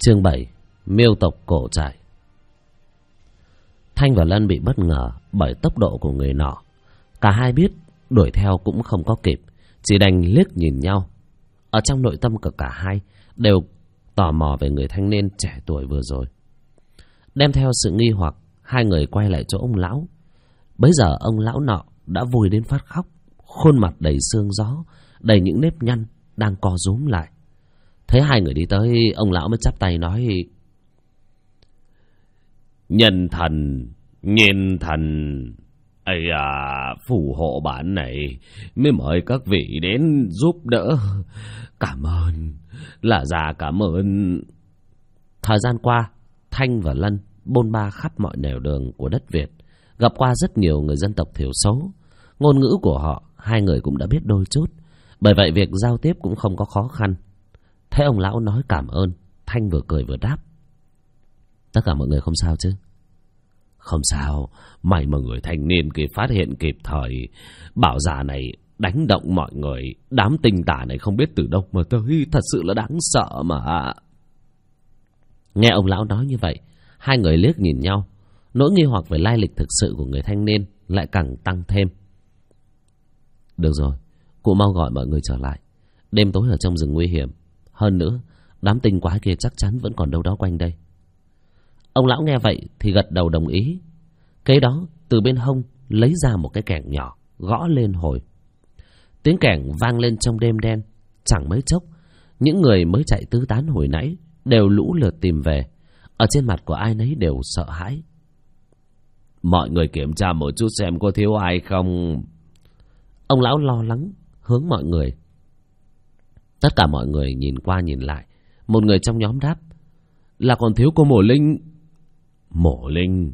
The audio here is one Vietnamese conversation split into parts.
Chương 7. Miêu tộc cổ trại. Thanh và Lân bị bất ngờ bởi tốc độ của người nọ. Cả hai biết đuổi theo cũng không có kịp, chỉ đành liếc nhìn nhau. Ở trong nội tâm của cả hai đều tò mò về người thanh niên trẻ tuổi vừa rồi. Đem theo sự nghi hoặc, hai người quay lại chỗ ông lão. Bấy giờ ông lão nọ đã vui đến phát khóc, khuôn mặt đầy sương gió, đầy những nếp nhăn đang co rúm lại. Thấy hai người đi tới, ông lão mới chắp tay nói: Nhân thần, nhiên thần, ây phù hộ bản này mới mời các vị đến giúp đỡ. Cảm ơn, là già cảm ơn. Thời gian qua, Thanh và Lân bôn ba khắp mọi nẻo đường của đất Việt, gặp qua rất nhiều người dân tộc thiểu số. Ngôn ngữ của họ hai người cũng đã biết đôi chút, bởi vậy việc giao tiếp cũng không có khó khăn. Thấy ông lão nói cảm ơn, Thanh vừa cười vừa đáp: Tất cả mọi người không sao chứ? Không sao, may mà người thanh niên kia phát hiện kịp thời. Bảo già này đánh động mọi người, đám tinh tả này không biết từ đâu mà tới, thật sự là đáng sợ mà. Nghe ông lão nói như vậy, hai người liếc nhìn nhau. Nỗi nghi hoặc về lai lịch thực sự của người thanh niên lại càng tăng thêm. Được rồi, cụ mau gọi mọi người trở lại. Đêm tối ở trong rừng nguy hiểm, hơn nữa đám tinh quái kia chắc chắn vẫn còn đâu đó quanh đây. Ông lão nghe vậy thì gật đầu đồng ý. Kế đó từ bên hông lấy ra một cái kẻng nhỏ, gõ lên hồi. Tiếng kẻng vang lên trong đêm đen. Chẳng mấy chốc, những người mới chạy tứ tán hồi nãy đều lũ lượt tìm về. Ở trên mặt của ai nấy đều sợ hãi. Mọi người kiểm tra một chút xem có thiếu ai không. Ông lão lo lắng hướng mọi người. Tất cả mọi người nhìn qua nhìn lại. Một người trong nhóm đáp: Là còn thiếu cô Mộ Linh. Mộ Linh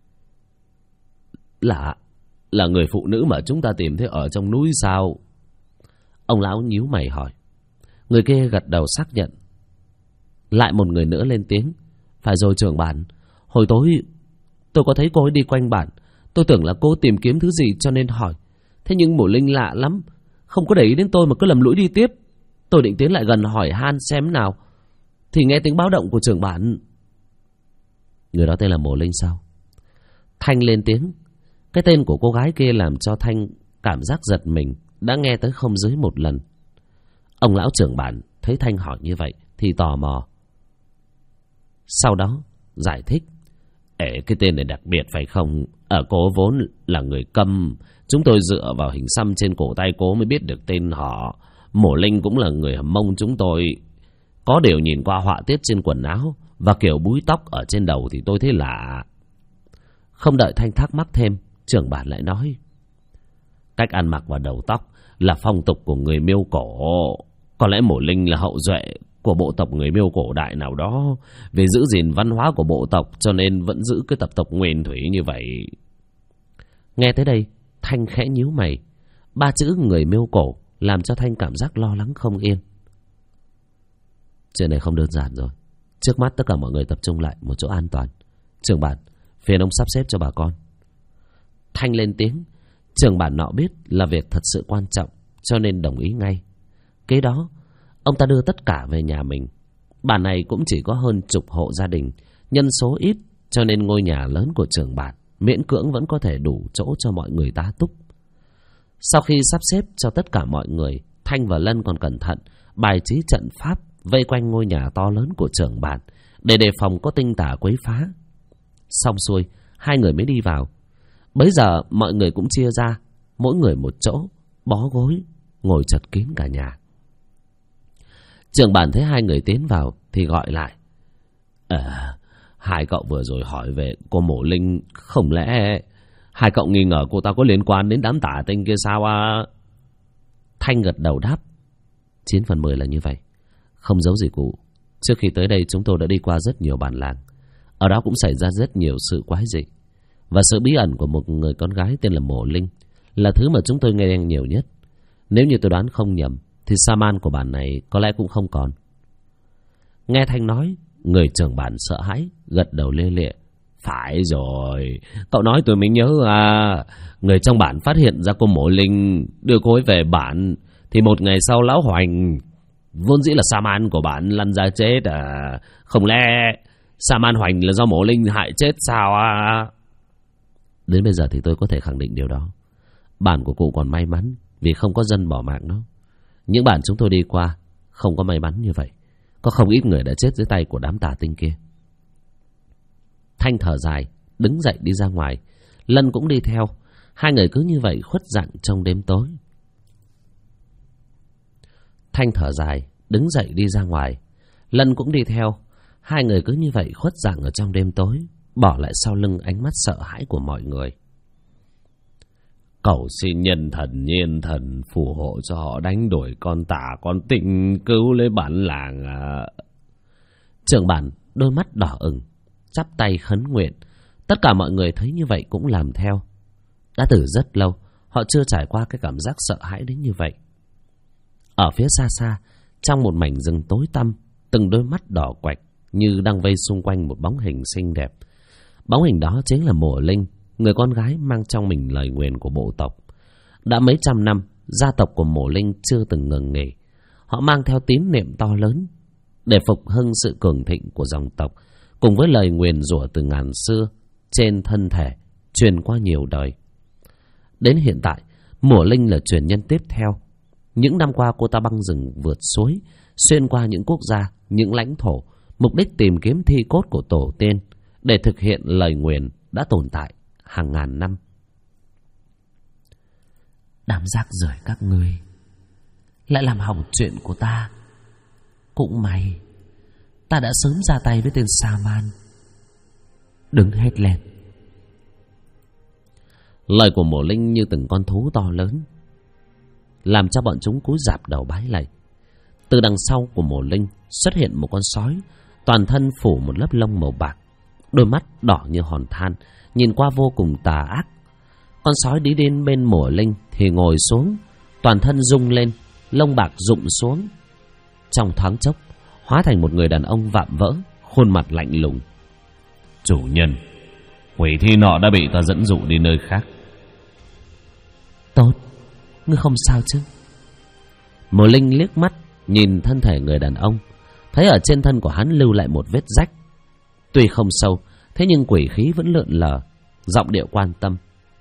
là người phụ nữ mà chúng ta tìm thấy ở trong núi sao? Ông lão nhíu mày hỏi. Người kia gật đầu xác nhận. Lại một người nữa lên tiếng: Phải rồi trưởng bản, hồi tối tôi có thấy cô ấy đi quanh bản. Tôi tưởng là cô tìm kiếm thứ gì cho nên hỏi. Thế nhưng Mộ Linh lạ lắm, không có để ý đến tôi mà cứ lầm lũi đi tiếp. Tôi định tiến lại gần hỏi han xem nào, thì nghe tiếng báo động của trưởng bản. Người đó tên là Mộ Linh sao? Thanh lên tiếng. Cái tên của cô gái kia làm cho Thanh cảm giác giật mình, đã nghe tới không dưới một lần. Ông lão trưởng bản thấy Thanh hỏi như vậy thì tò mò. Sau đó giải thích: Cái tên này đặc biệt phải không? Cô vốn là người Câm, chúng tôi dựa vào hình xăm trên cổ tay cô mới biết được tên họ. Mộ Linh cũng là người Hầm Mông chúng tôi. Có điều nhìn qua họa tiết trên quần áo và kiểu búi tóc ở trên đầu thì tôi thấy lạ. Không đợi Thanh thắc mắc thêm, trưởng bản lại nói: Cách ăn mặc và đầu tóc là phong tục của người Miêu cổ. Có lẽ Mộ Linh là hậu duệ của bộ tộc người Miêu cổ đại nào đó. Vì giữ gìn văn hóa của bộ tộc cho nên vẫn giữ cái tập tộc nguyên thủy như vậy. Nghe tới đây, Thanh khẽ nhíu mày. Ba chữ người Miêu cổ làm cho Thanh cảm giác lo lắng không yên. Chuyện này không đơn giản rồi. Trước mắt tất cả mọi người tập trung lại một chỗ an toàn. Trưởng bản, phiền ông sắp xếp cho bà con. Thanh lên tiếng. Trưởng bản nọ biết là việc thật sự quan trọng cho nên đồng ý ngay. Kế đó, ông ta đưa tất cả về nhà mình. Bản này cũng chỉ có hơn chục hộ gia đình, nhân số ít cho nên ngôi nhà lớn của trưởng bản miễn cưỡng vẫn có thể đủ chỗ cho mọi người tá túc. Sau khi sắp xếp cho tất cả mọi người, Thanh và Lân còn cẩn thận bài trí trận pháp vây quanh ngôi nhà to lớn của trưởng bản để đề phòng có tinh tả quấy phá. Xong xuôi, hai người mới đi vào. Bấy giờ mọi người cũng chia ra, mỗi người một chỗ, bó gối, ngồi chật kín cả nhà. Trưởng bản thấy hai người tiến vào thì gọi lại: Hai cậu vừa rồi hỏi về cô Mộ Linh, không lẽ hai cậu nghi ngờ cô ta có liên quan đến đám tả tinh kia sao à? Thanh gật đầu đáp: 9/10 là như vậy. Không giấu gì cụ, trước khi tới đây chúng tôi đã đi qua rất nhiều bản làng. Ở đó cũng xảy ra rất nhiều sự quái dị. Và sự bí ẩn của một người con gái tên là Mộ Linh là thứ mà chúng tôi nghe nhiều nhất. Nếu như tôi đoán không nhầm thì Saman của bản này có lẽ cũng không còn. Nghe Thanh nói, người trưởng bản sợ hãi, gật đầu lê lịa: Phải rồi, cậu nói tôi mới nhớ à. Người trong bản phát hiện ra cô Mộ Linh, đưa cô ấy về bản. Thì một ngày sau lão Hoành Vốn dĩ là sa man của bạn lăn ra chết à? Không lẽ sa man Hoành là do Mộ Linh hại chết sao à? Đến bây giờ thì tôi có thể khẳng định điều đó. Bản của cụ còn may mắn vì không có dân bỏ mạng nó. Những bản chúng tôi đi qua không có may mắn như vậy. Có không ít người đã chết dưới tay của đám tà tinh kia. Thanh thở dài, đứng dậy đi ra ngoài. Lân cũng đi theo. Hai người cứ như vậy khuất dạng trong đêm tối. Thanh thở dài, đứng dậy đi ra ngoài. Lân cũng đi theo. Hai người cứ như vậy khuất dạng ở trong đêm tối, bỏ lại sau lưng ánh mắt sợ hãi của mọi người. Cầu xin nhân thần nhiên thần phù hộ cho họ đánh đuổi con tà con tinh, cứu lấy bản làng à. Trưởng bản đôi mắt đỏ ửng, chắp tay khấn nguyện. Tất cả mọi người thấy như vậy cũng làm theo. Đã từ rất lâu họ chưa trải qua cái cảm giác sợ hãi đến như vậy. Ở phía xa xa, trong một mảnh rừng tối tăm, từng đôi mắt đỏ quạch như đang vây xung quanh một bóng hình xinh đẹp. Bóng hình đó chính là Mộ Linh, người con gái mang trong mình lời nguyền của bộ tộc. Đã mấy trăm năm, gia tộc của Mộ Linh chưa từng ngừng nghỉ. Họ mang theo tín niệm to lớn để phục hưng sự cường thịnh của dòng tộc, cùng với lời nguyền rủa từ ngàn xưa trên thân thể truyền qua nhiều đời. Đến hiện tại, Mộ Linh là truyền nhân tiếp theo. Những năm qua cô ta băng rừng vượt suối, xuyên qua những quốc gia, những lãnh thổ, mục đích tìm kiếm thi cốt của tổ tiên để thực hiện lời nguyền đã tồn tại hàng ngàn năm. Đám rác rưởi các ngươi lại làm hỏng chuyện của ta. Cũng may ta đã sớm ra tay với tên Sa Man. Đứng hết lên. Lời của Mộ Linh như từng con thú to lớn, làm cho bọn chúng cúi rạp đầu bái lạy. Từ đằng sau của Mộ Linh xuất hiện một con sói, toàn thân phủ một lớp lông màu bạc, đôi mắt đỏ như hòn than, nhìn qua vô cùng tà ác. Con sói đi đến bên Mộ Linh thì ngồi xuống, toàn thân rung lên, lông bạc rụng xuống. Trong thoáng chốc, hóa thành một người đàn ông vạm vỡ, khuôn mặt lạnh lùng. Chủ nhân, quỷ thi nọ đã bị ta dẫn dụ đi nơi khác. Tốt, ngươi không sao chứ? Mộ Linh liếc mắt nhìn thân thể người đàn ông, thấy ở trên thân của hắn lưu lại một vết rách. Tuy không sâu, thế nhưng quỷ khí vẫn lượn lờ, giọng điệu quan tâm.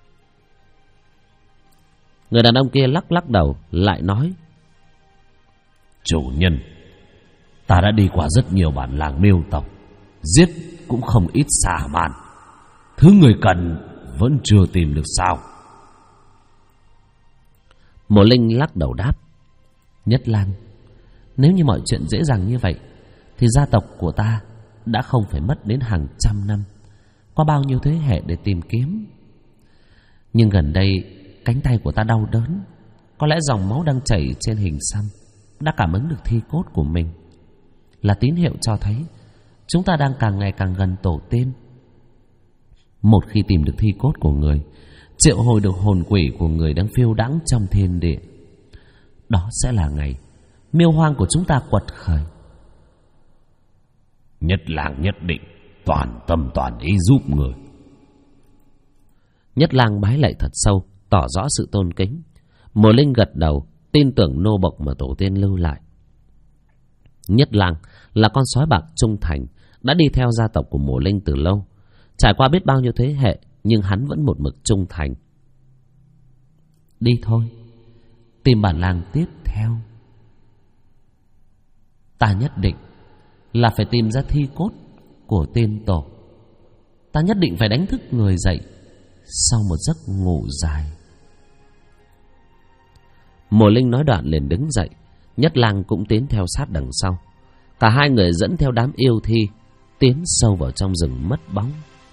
Người đàn ông kia lắc lắc đầu, lại nói: Chủ nhân, ta đã đi qua rất nhiều bản làng miêu tộc, giết cũng không ít xà man. Thứ người cần vẫn chưa tìm được sao? Mộ Linh lắc đầu đáp: Nhất Lang, nếu như mọi chuyện dễ dàng như vậy thì gia tộc của ta đã không phải mất đến hàng trăm năm, qua bao nhiêu thế hệ để tìm kiếm. Nhưng gần đây cánh tay của ta đau đớn, có lẽ dòng máu đang chảy trên hình xăm đã cảm ứng được thi cốt của mình, là tín hiệu cho thấy chúng ta đang càng ngày càng gần tổ tiên. Một khi tìm được thi cốt của người, triệu hồi được hồn quỷ của người đang phiêu đãng trong thiên địa, đó sẽ là ngày miêu hoang của chúng ta quật khởi. Nhất Lang nhất định toàn tâm toàn ý giúp người. Nhất Lang bái lạy thật sâu, tỏ rõ sự tôn kính. Mộ Linh gật đầu, tin tưởng nô bộc mà tổ tiên lưu lại. Nhất Lang là con sói bạc trung thành, đã đi theo gia tộc của Mộ Linh từ lâu. Trải qua biết bao nhiêu thế hệ, nhưng hắn vẫn một mực trung thành. Đi thôi, tìm bản làng tiếp theo. Ta nhất định là phải tìm ra thi cốt của tiên tổ. Ta nhất định phải đánh thức người dậy sau một giấc ngủ dài. Mộ Linh nói đoạn liền đứng dậy. Nhất Lang cũng tiến theo sát đằng sau. Cả hai người dẫn theo đám yêu thi tiến sâu vào trong rừng mất bóng.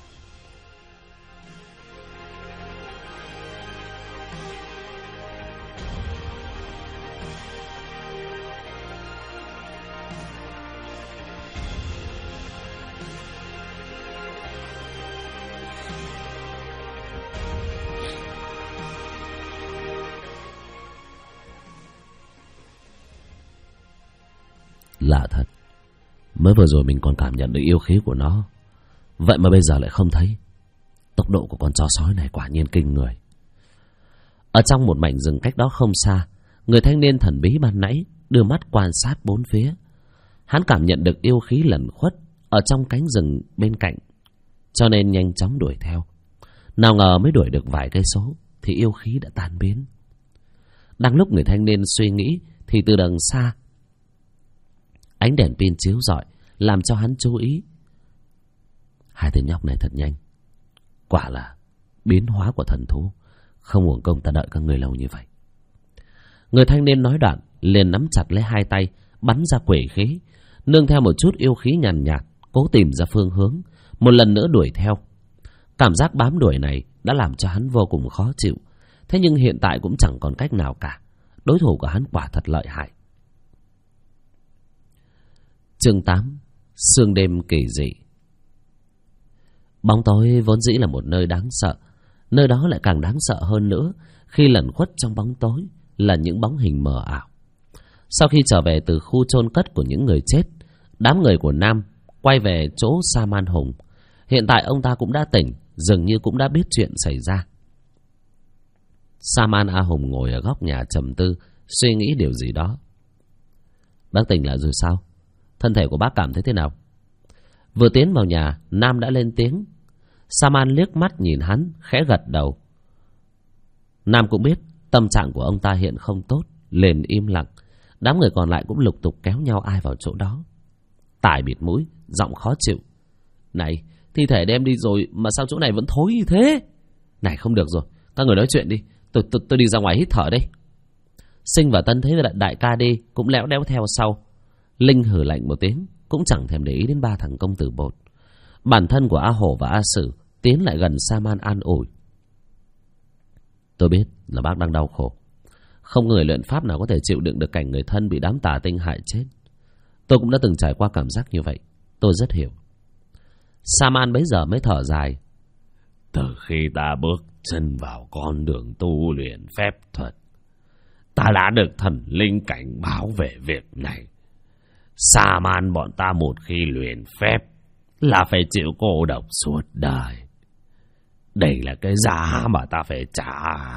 Lạ thật, mới vừa rồi mình còn cảm nhận được yêu khí của nó, vậy mà bây giờ lại không thấy. Tốc độ của con chó sói này quả nhiên kinh người. Ở trong một mảnh rừng cách đó không xa, người thanh niên thần bí ban nãy đưa mắt quan sát bốn phía. Hắn cảm nhận được yêu khí lẩn khuất ở trong cánh rừng bên cạnh, cho nên nhanh chóng đuổi theo. Nào ngờ mới đuổi được vài cây số thì yêu khí đã tan biến. Đang lúc người thanh niên suy nghĩ thì từ đằng xa, ánh đèn pin chiếu rọi làm cho hắn chú ý. Hai tên nhóc này thật nhanh, quả là biến hóa của thần thú. Không uổng công ta đợi các người lâu như vậy. Người thanh niên nói đoạn liền nắm chặt lấy hai tay, bắn ra quỷ khí, nương theo một chút yêu khí nhàn nhạt, cố tìm ra phương hướng, một lần nữa đuổi theo. Cảm giác bám đuổi này đã làm cho hắn vô cùng khó chịu. Thế nhưng hiện tại cũng chẳng còn cách nào cả. Đối thủ của hắn quả thật lợi hại. Chương 8. Sương đêm kỳ dị. Bóng tối vốn dĩ là một nơi đáng sợ. Nơi đó lại càng đáng sợ hơn nữa khi lẩn khuất trong bóng tối là những bóng hình mờ ảo. Sau khi trở về từ khu chôn cất của những người chết, đám người của Nam quay về chỗ Sa Man Hùng. Hiện tại ông ta cũng đã tỉnh, dường như cũng đã biết chuyện xảy ra. Sa Man A Hùng ngồi ở góc nhà trầm tư, suy nghĩ điều gì đó. Bác tỉnh lại rồi sao? Thân thể của bác cảm thấy thế nào? Vừa tiến vào nhà, Nam đã lên tiếng. Sa Man liếc mắt nhìn hắn, khẽ gật đầu. Nam cũng biết tâm trạng của ông ta hiện không tốt, liền im lặng. Đám người còn lại cũng lục tục kéo nhau ai vào chỗ đó. Tải bịt mũi, giọng khó chịu. Này, thi thể đem đi rồi mà sao chỗ này vẫn thối như thế? Này, không được rồi, các người nói chuyện đi. Tôi đi ra ngoài hít thở đây. Sinh và Tân thấy đại ca đi cũng lẽo đẽo theo sau. Linh hừ lạnh một tiếng, cũng chẳng thèm để ý đến ba thằng công tử bột. Bản thân của A Hổ và A Sử tiến lại gần Sa Man an ủi. Tôi biết là bác đang đau khổ. Không người luyện pháp nào có thể chịu đựng được cảnh người thân bị đám tà tinh hại chết. Tôi cũng đã từng trải qua cảm giác như vậy. Tôi rất hiểu. Sa Man bấy giờ mới thở dài. Từ khi ta bước chân vào con đường tu luyện phép thuật, ta đã được thần linh cảnh báo về việc này. Sa Man bọn ta một khi luyện phép là phải chịu cô độc suốt đời. Đây là cái giá mà ta phải trả.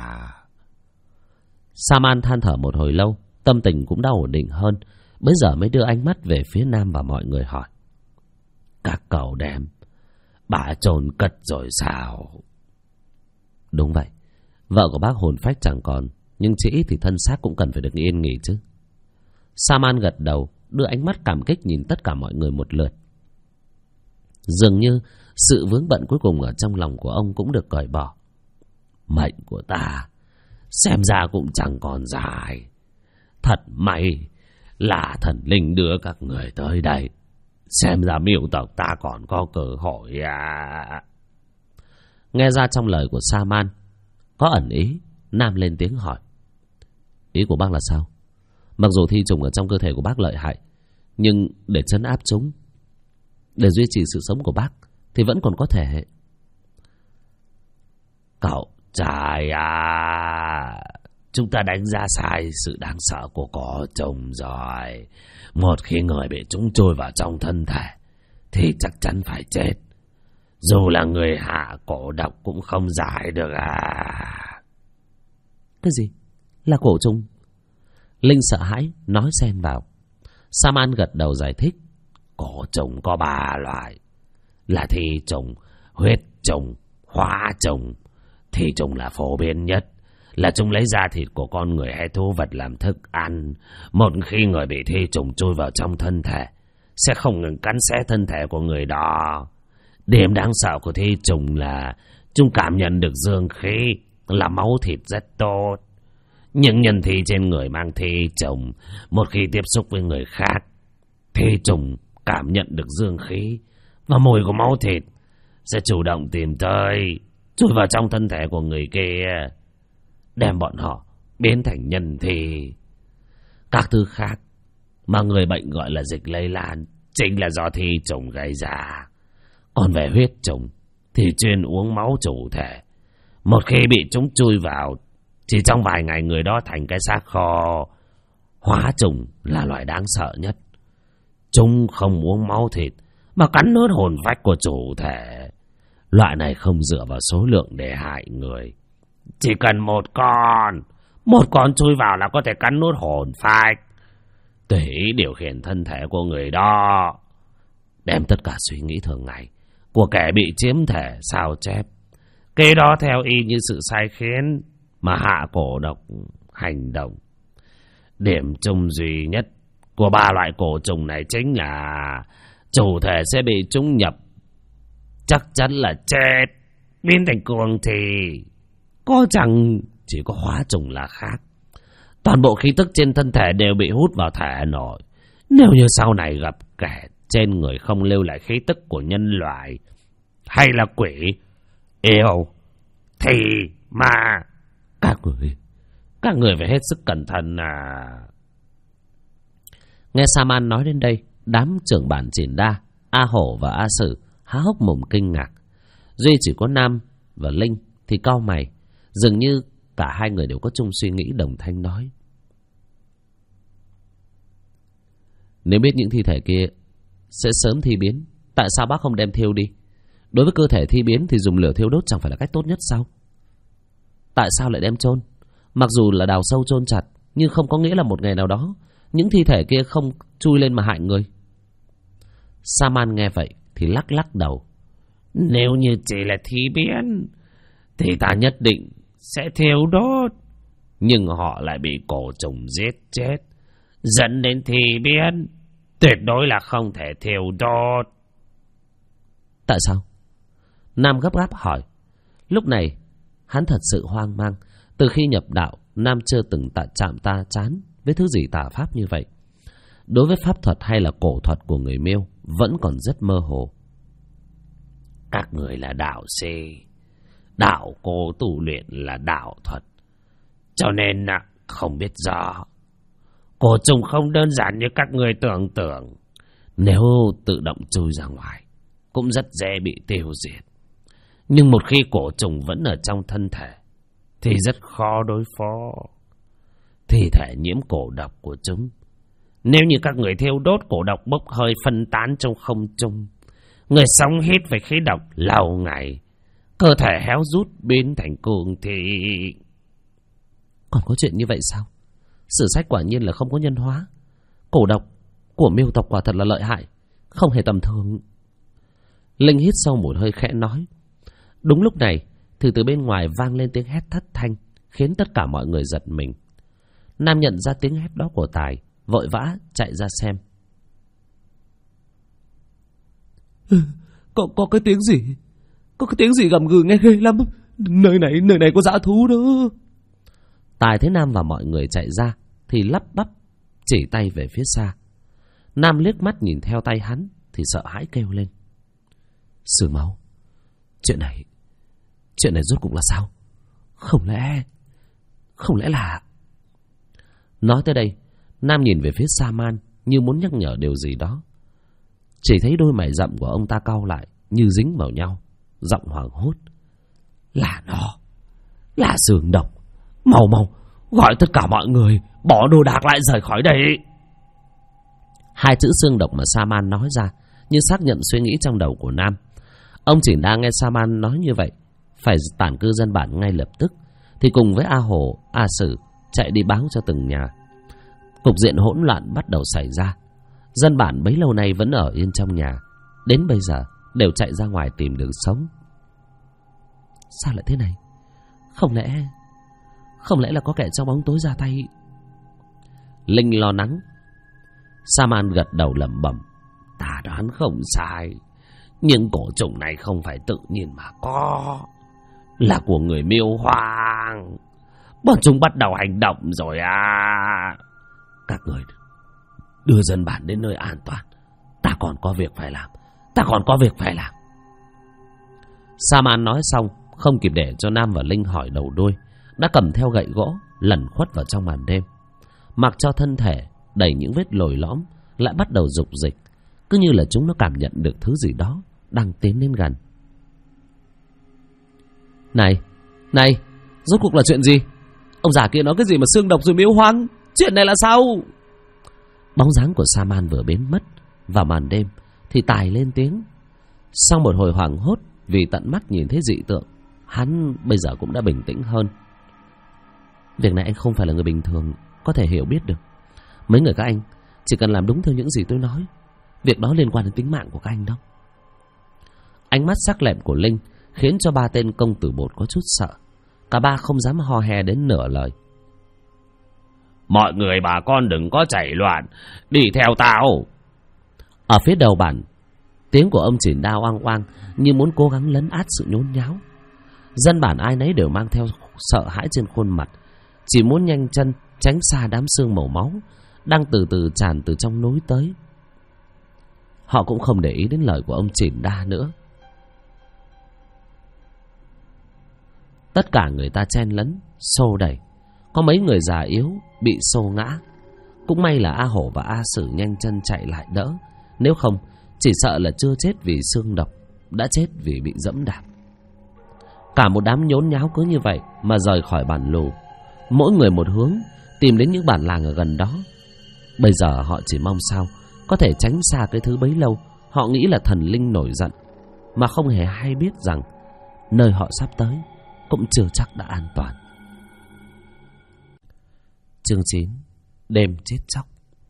Sa Man than thở một hồi lâu, tâm tình cũng đã ổn định hơn. Bây giờ mới đưa ánh mắt về phía Nam và mọi người hỏi. Các cậu đem bà chôn cất rồi sao? Đúng vậy. Vợ của bác hồn phách chẳng còn, nhưng chỉ ít thì thân xác cũng cần phải được yên nghỉ chứ. Sa Man gật đầu, đưa ánh mắt cảm kích nhìn tất cả mọi người một lượt. Dường như sự vướng bận cuối cùng ở trong lòng của ông cũng được cởi bỏ. Mệnh của ta xem ra cũng chẳng còn dài. Thật may là thần linh đưa các người tới đây. Xem ra miêu tộc ta còn có cơ hội à. Nghe ra trong lời của Sa Man có ẩn ý, Nam lên tiếng hỏi. Ý của bác là sao? Mặc dù thi trùng ở trong cơ thể của bác lợi hại, nhưng để trấn áp chúng, để duy trì sự sống của bác thì vẫn còn có thể. Cậu trai à, chúng ta đánh giá sai sự đáng sợ của cỏ trùng rồi. Một khi người bị chúng trôi vào trong thân thể thì chắc chắn phải chết. Dù là người hạ cổ độc cũng không giải được à. Cái gì? Là cổ trùng? Linh sợ hãi nói xen vào. Sa Man gật đầu giải thích. Cổ trùng có 3 loại, là thi trùng, huyết trùng, hóa trùng. Thi trùng là phổ biến nhất, là chúng lấy da thịt của con người hay thú vật làm thức ăn. Một khi người bị thi trùng chui vào trong thân thể, sẽ không ngừng cắn xé thân thể của người đó. Điểm đáng sợ của thi trùng là chúng cảm nhận được dương khí, là máu thịt rất tốt. Những nhân thi trên người mang thi trùng, một khi tiếp xúc với người khác, thi trùng cảm nhận được dương khí và mùi của máu thịt, sẽ chủ động tìm tới, chui vào trong thân thể của người kia, đem bọn họ biến thành nhân thi. Các thứ khác mà người bệnh gọi là dịch lây lan chính là do thi trùng gây ra. Còn về huyết trùng thì chuyên uống máu chủ thể. Một khi bị chúng chui vào, chỉ trong vài ngày người đó thành cái xác khô. Hóa trùng là loại đáng sợ nhất. Chúng không uống máu thịt mà cắn nuốt hồn phách của chủ thể. Loại này không dựa vào số lượng để hại người. Chỉ cần một con chui vào là có thể cắn nuốt hồn phách. tùy ý điều khiển thân thể của người đó, đem tất cả suy nghĩ thường ngày của kẻ bị chiếm thể sao chép, kế đó theo y như sự sai khiến mà hạ cổ độc hành động. Điểm chung duy nhất của ba loại cổ trùng này chính là chủ thể sẽ bị chúng nhập, chắc chắn là chết, biến thành cuồng thì có chẳng chỉ có hóa trùng là khác. Toàn bộ khí tức trên thân thể đều bị hút vào thể nội. Nếu như sau này gặp kẻ trên người không lưu lại khí tức của nhân loại hay là quỷ yêu thì mà các người phải hết sức cẩn thận à. Nghe Saman nói đến đây, đám trưởng bản Triển Đa, A Hổ và A Sử há hốc mồm kinh ngạc. Duy chỉ có Nam và Linh thì cau mày. Dường như cả hai người đều có chung suy nghĩ, đồng thanh nói: nếu biết những thi thể kia sẽ sớm thi biến, tại sao bác không đem thiêu đi? Đối với cơ thể thi biến thì dùng lửa thiêu đốt chẳng phải là cách tốt nhất sao? Tại sao lại đem chôn? Mặc dù là đào sâu chôn chặt, nhưng không có nghĩa là một ngày nào đó những thi thể kia không chui lên mà hại người. Saman nghe vậy thì lắc lắc đầu. Nếu như chỉ là thi biến thì ta nhất định sẽ thiêu đốt, nhưng họ lại bị cổ trùng giết chết, dẫn đến thi biến, tuyệt đối là không thể thiêu đốt. Tại sao? Nam gấp gáp hỏi. Lúc này hắn thật sự hoang mang. Từ khi nhập đạo, Nam chưa từng chạm ta chán với thứ gì tà pháp như vậy. Đối với pháp thuật hay là cổ thuật của người Miêu vẫn còn rất mơ hồ. Các người là đạo sĩ, đạo cô tu luyện là đạo thuật, cho nên không biết rõ. Cổ trùng không đơn giản như các người tưởng tượng. Nếu tự động chui ra ngoài cũng rất dễ bị tiêu diệt, nhưng một khi cổ trùng vẫn ở trong thân thể thì rất khó đối phó. Thi thể nhiễm cổ độc của chúng, nếu như các người thiêu đốt, cổ độc bốc hơi phân tán trong không trung, người sống hít phải khí độc lâu ngày, cơ thể héo rút biến thành cuồng thì... Còn có chuyện như vậy sao? Sử sách quả nhiên là không có nhân hóa. Cổ độc của Miêu tộc quả thật là lợi hại, không hề tầm thường. Linh hít sâu một hơi khẽ nói. Đúng lúc này thì từ bên ngoài vang lên tiếng hét thất thanh, khiến tất cả mọi người giật mình. Nam nhận ra tiếng hét đó của Tài, vội vã chạy ra xem. Có cái tiếng gì? Có cái tiếng gì gầm gừ nghe ghê lắm. Nơi này có dã thú đó. Tài thấy Nam và mọi người chạy ra thì lắp bắp chỉ tay về phía xa. Nam liếc mắt nhìn theo tay hắn thì sợ hãi kêu lên. Sử Máu, chuyện này rốt cuộc là sao? Không lẽ là... Nói tới đây, Nam nhìn về phía Saman như muốn nhắc nhở điều gì đó. Chỉ thấy đôi mày rậm của ông ta cau lại như dính vào nhau, giọng hoảng hốt. Là nó, là xương độc. Mau, gọi tất cả mọi người, bỏ đồ đạc lại rời khỏi đây. Hai chữ xương độc mà Saman nói ra như xác nhận suy nghĩ trong đầu của Nam. Ông chỉ đang nghe Saman nói như vậy, phải tản cư dân bản ngay lập tức, thì cùng với A Hồ, A Sử chạy đi báo cho từng nhà. Cục diện hỗn loạn bắt đầu xảy ra. Dân bản bấy lâu nay vẫn ở yên trong nhà, đến bây giờ đều chạy ra ngoài tìm đường sống. Sao lại thế này? Không lẽ là có kẻ trong bóng tối ra tay? Linh lo lắng. Saman gật đầu lẩm bẩm. Ta đoán không sai, nhưng cổ trùng này không phải tự nhiên mà có, là của người Miêu Hoàng. Bọn chúng bắt đầu hành động rồi à. Các người đưa dân bản đến nơi an toàn, ta còn có việc phải làm. Saman nói xong, không kịp để cho Nam và Linh hỏi đầu đuôi, đã cầm theo gậy gỗ lẩn khuất vào trong màn đêm, mặc cho thân thể đầy những vết lồi lõm lại bắt đầu rục dịch, cứ như là chúng nó cảm nhận được thứ gì đó đang tiến đến gần. Này, rốt cuộc là chuyện gì? Ông già kia nói cái gì mà xương độc rồi Miêu Hoàng? Chuyện này là sao? Bóng dáng của Saman vừa biến mất vào màn đêm thì Tài lên tiếng. Sau một hồi hoảng hốt vì tận mắt nhìn thấy dị tượng, hắn bây giờ cũng đã bình tĩnh hơn. Việc này anh không phải là người bình thường có thể hiểu biết được. Mấy người các anh Chỉ cần làm đúng theo những gì tôi nói, việc đó liên quan đến tính mạng của các anh đâu. Ánh mắt sắc lẹm của Linh khiến cho ba tên công tử bột có chút sợ. Cả ba không dám hò hè đến nửa lời. Mọi người bà con đừng có chạy loạn, đi theo tao. Ở phía đầu bản, tiếng của ông Chỉn Đao oang oang như muốn cố gắng lấn át sự nhốn nháo. Dân bản ai nấy đều mang theo sợ hãi trên khuôn mặt, chỉ muốn nhanh chân tránh xa đám xương màu máu đang từ từ tràn từ trong núi tới. Họ cũng không để ý đến lời của ông Chỉn Đa nữa. Tất cả người ta chen lấn, xô đẩy. Có mấy người già yếu bị xô ngã. Cũng may là A Hổ và A Sử nhanh chân chạy lại đỡ. Nếu không, chỉ sợ là chưa chết vì xương độc, đã chết vì bị dẫm đạp. Cả một đám nhốn nháo cứ như vậy mà rời khỏi bản lù, mỗi người một hướng, tìm đến những bản làng ở gần đó. Bây giờ họ chỉ mong sao có thể tránh xa cái thứ bấy lâu họ nghĩ là thần linh nổi giận, mà không hề hay biết rằng nơi họ sắp tới cũng chưa chắc đã an toàn. Chương 9. Đêm chết chóc.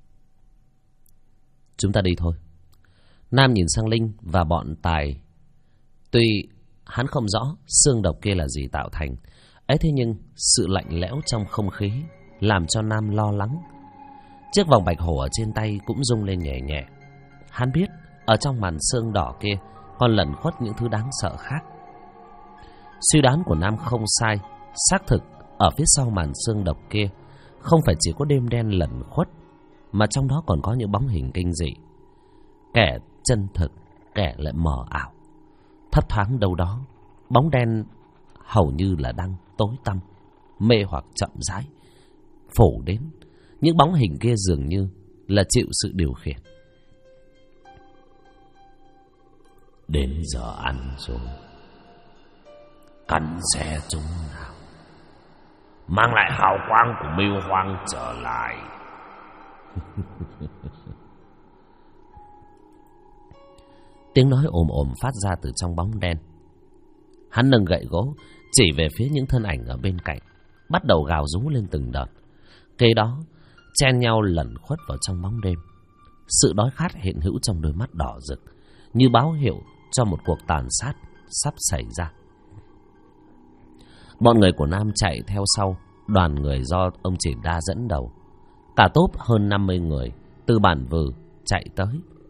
Chúng ta đi thôi. Nam nhìn sang Linh và bọn Tài. Tuy hắn không rõ xương độc kia là gì tạo thành ấy, thế nhưng sự lạnh lẽo trong không khí làm cho Nam lo lắng. Chiếc vòng bạch hổ ở trên tay cũng rung lên nhẹ nhẹ. Hắn biết ở trong màn xương đỏ kia còn lẩn khuất những thứ đáng sợ khác. Suy đoán của Nam không sai. Xác thực ở phía sau màn xương độc kia không phải chỉ có đêm đen lẩn khuất, mà trong đó còn có những bóng hình kinh dị, kẻ chân thực, kẻ lại mờ ảo. Thấp thoáng đâu đó, bóng đen hầu như là đang tối tăm, mê hoặc chậm rãi phủ đến. Những bóng hình kia dường như là chịu sự điều khiển. Đến giờ ăn rồi, cắn xé chúng nào, mang lại hào quang của Mưu Hoang trở lại. Tiếng nói ồm ồm phát ra từ trong bóng đen. Hắn nâng gậy gỗ chỉ về phía những thân ảnh ở bên cạnh, bắt đầu gào rú lên từng đợt. Kế đó chen nhau lẩn khuất vào trong bóng đêm. Sự đói khát hiện hữu trong đôi mắt đỏ rực, như báo hiệu cho một cuộc tàn sát sắp xảy ra. Bọn người của Nam chạy theo sau đoàn người do ông Chỉn Đa dẫn đầu. Cả tốp hơn 50 người từ bản Vừ chạy tới.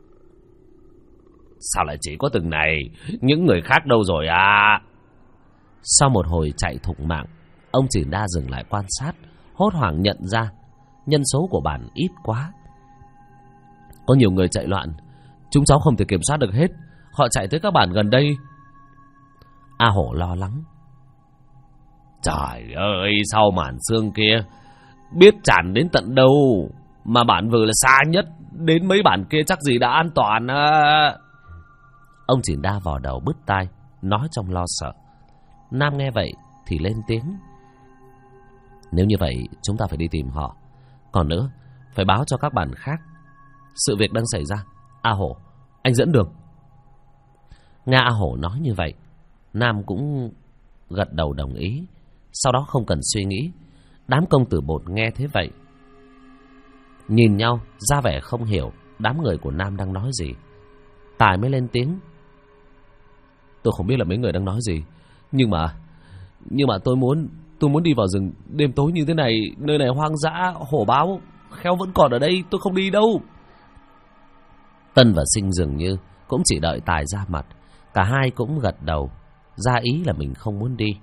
Sao lại chỉ có từng này? Những người khác đâu rồi à? Sau một hồi chạy thục mạng, ông Chỉn Đa dừng lại quan sát, hốt hoảng nhận ra nhân số của bản ít quá. Có nhiều người chạy loạn, chúng cháu không thể kiểm soát được hết. Họ chạy tới các bản gần đây. A Hổ lo lắng. Trời ơi, sau màn xương kia biết tràn đến tận đâu, mà bản Vừ là xa nhất, đến mấy bản kia chắc gì đã an toàn à. Ông Chỉn Đa vò đầu bứt tai, nói trong lo sợ. Nam nghe vậy thì lên tiếng. Nếu như vậy chúng ta phải đi tìm họ. Còn nữa, phải báo cho các bản khác sự việc đang xảy ra. A Hổ, anh dẫn đường. Nghe A Hổ nói như vậy, Nam cũng gật đầu đồng ý. Sau đó không cần suy nghĩ, đám công tử bột nghe thế vậy nhìn nhau ra vẻ không hiểu đám người của Nam đang nói gì. Tài mới lên tiếng. Tôi không biết là mấy người đang nói gì, nhưng mà tôi muốn đi vào rừng đêm tối như thế này. Nơi này hoang dã, hổ báo khéo vẫn còn ở đây, tôi không đi đâu. Tân và Sinh dường như cũng chỉ đợi Tài ra mặt. Cả hai cũng gật đầu, ra ý là mình không muốn đi.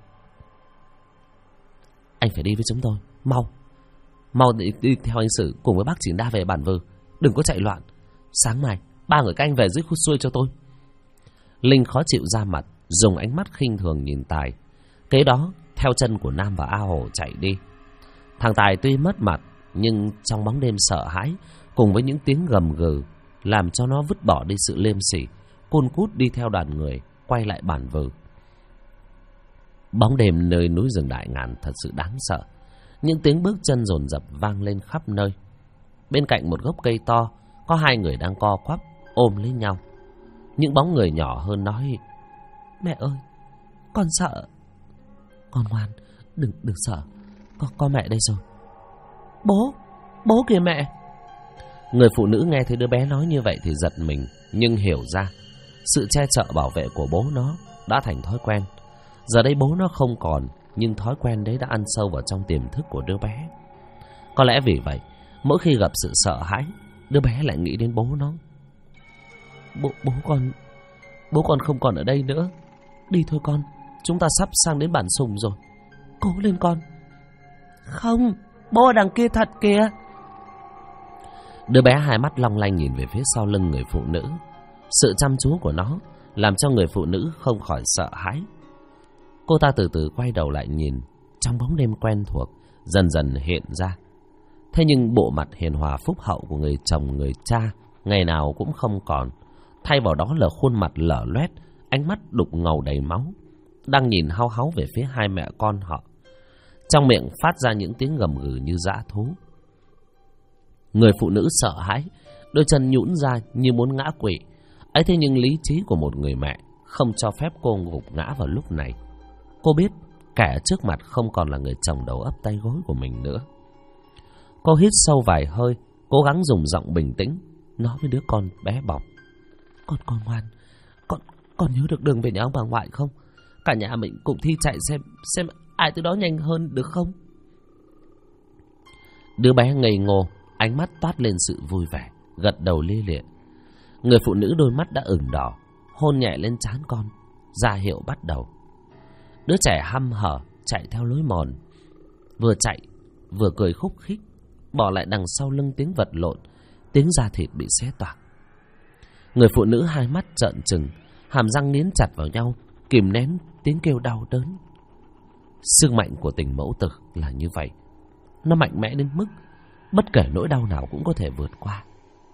Anh phải đi với chúng tôi, mau đi theo anh Sử cùng với bác Chỉn Đa về bản Vừ. Đừng có chạy loạn. Sáng mai 3 người các anh về dưới khu xuôi cho tôi. Linh khó chịu ra mặt, dùng ánh mắt khinh thường nhìn Tài. Kế đó theo chân của Nam và A Hổ chạy đi. Thằng Tài tuy mất mặt, nhưng trong bóng đêm sợ hãi cùng với những tiếng gầm gừ làm cho nó vứt bỏ đi sự liêm sỉ, cun cút đi theo đoàn người quay lại bản Vừ. Bóng đêm nơi núi rừng Đại Ngàn thật sự đáng sợ. Những tiếng bước chân dồn dập vang lên khắp nơi. Bên cạnh một gốc cây to, có 2 người đang co quắp ôm lấy nhau. Những bóng người nhỏ hơn nói: Mẹ ơi, con sợ. Con ngoan, đừng sợ. Có mẹ đây rồi. Bố kìa mẹ. Người phụ nữ nghe thấy đứa bé nói như vậy thì giật mình, nhưng hiểu ra sự che chở bảo vệ của bố nó đã thành thói quen. Giờ đây bố nó không còn, nhưng thói quen đấy đã ăn sâu vào trong tiềm thức của đứa bé. Có lẽ vì vậy, mỗi khi gặp sự sợ hãi, đứa bé lại nghĩ đến bố nó. Bố con không còn ở đây nữa. Đi thôi con, chúng ta sắp sang đến bản Sùng rồi. Cố lên con. Không, bố ở đằng kia thật kìa. Đứa bé hai mắt long lanh nhìn về phía sau lưng người phụ nữ. Sự chăm chú của nó làm cho người phụ nữ không khỏi sợ hãi. Cô ta từ từ quay đầu lại nhìn. Trong bóng đêm quen thuộc dần dần hiện ra. Thế nhưng bộ mặt hiền hòa phúc hậu của người chồng người cha ngày nào cũng không còn. Thay vào đó là khuôn mặt lở loét, ánh mắt đục ngầu đầy máu, đang nhìn hau háu về phía hai mẹ con họ. Trong miệng phát ra những tiếng gầm gừ như dã thú. Người phụ nữ sợ hãi, đôi chân nhũn ra như muốn ngã quỵ. Ấy thế nhưng lý trí của một người mẹ không cho phép cô gục ngã vào lúc này. Cô biết kẻ trước mặt không còn là người chồng đầu ấp tay gối của mình nữa. Cô hít sâu vài hơi, cố gắng dùng giọng bình tĩnh nói với đứa con bé bỏng. Con ngoan, con nhớ được đường về nhà ông bà ngoại không? Cả nhà mình cùng thi chạy xem ai từ đó nhanh hơn được không? Đứa bé ngây ngô, ánh mắt toát lên sự vui vẻ, gật đầu lia lịa. Người phụ nữ đôi mắt đã ửng đỏ, hôn nhẹ lên trán con, ra hiệu bắt đầu. Đứa trẻ hăm hở chạy theo lối mòn, vừa chạy vừa cười khúc khích, bỏ lại đằng sau lưng tiếng vật lộn, tiếng da thịt bị xé toạc. Người phụ nữ hai mắt trợn trừng, hàm răng nghiến chặt vào nhau, kìm nén tiếng kêu đau đớn. Sức mạnh của tình mẫu tử là như vậy, nó mạnh mẽ đến mức bất kể nỗi đau nào cũng có thể vượt qua.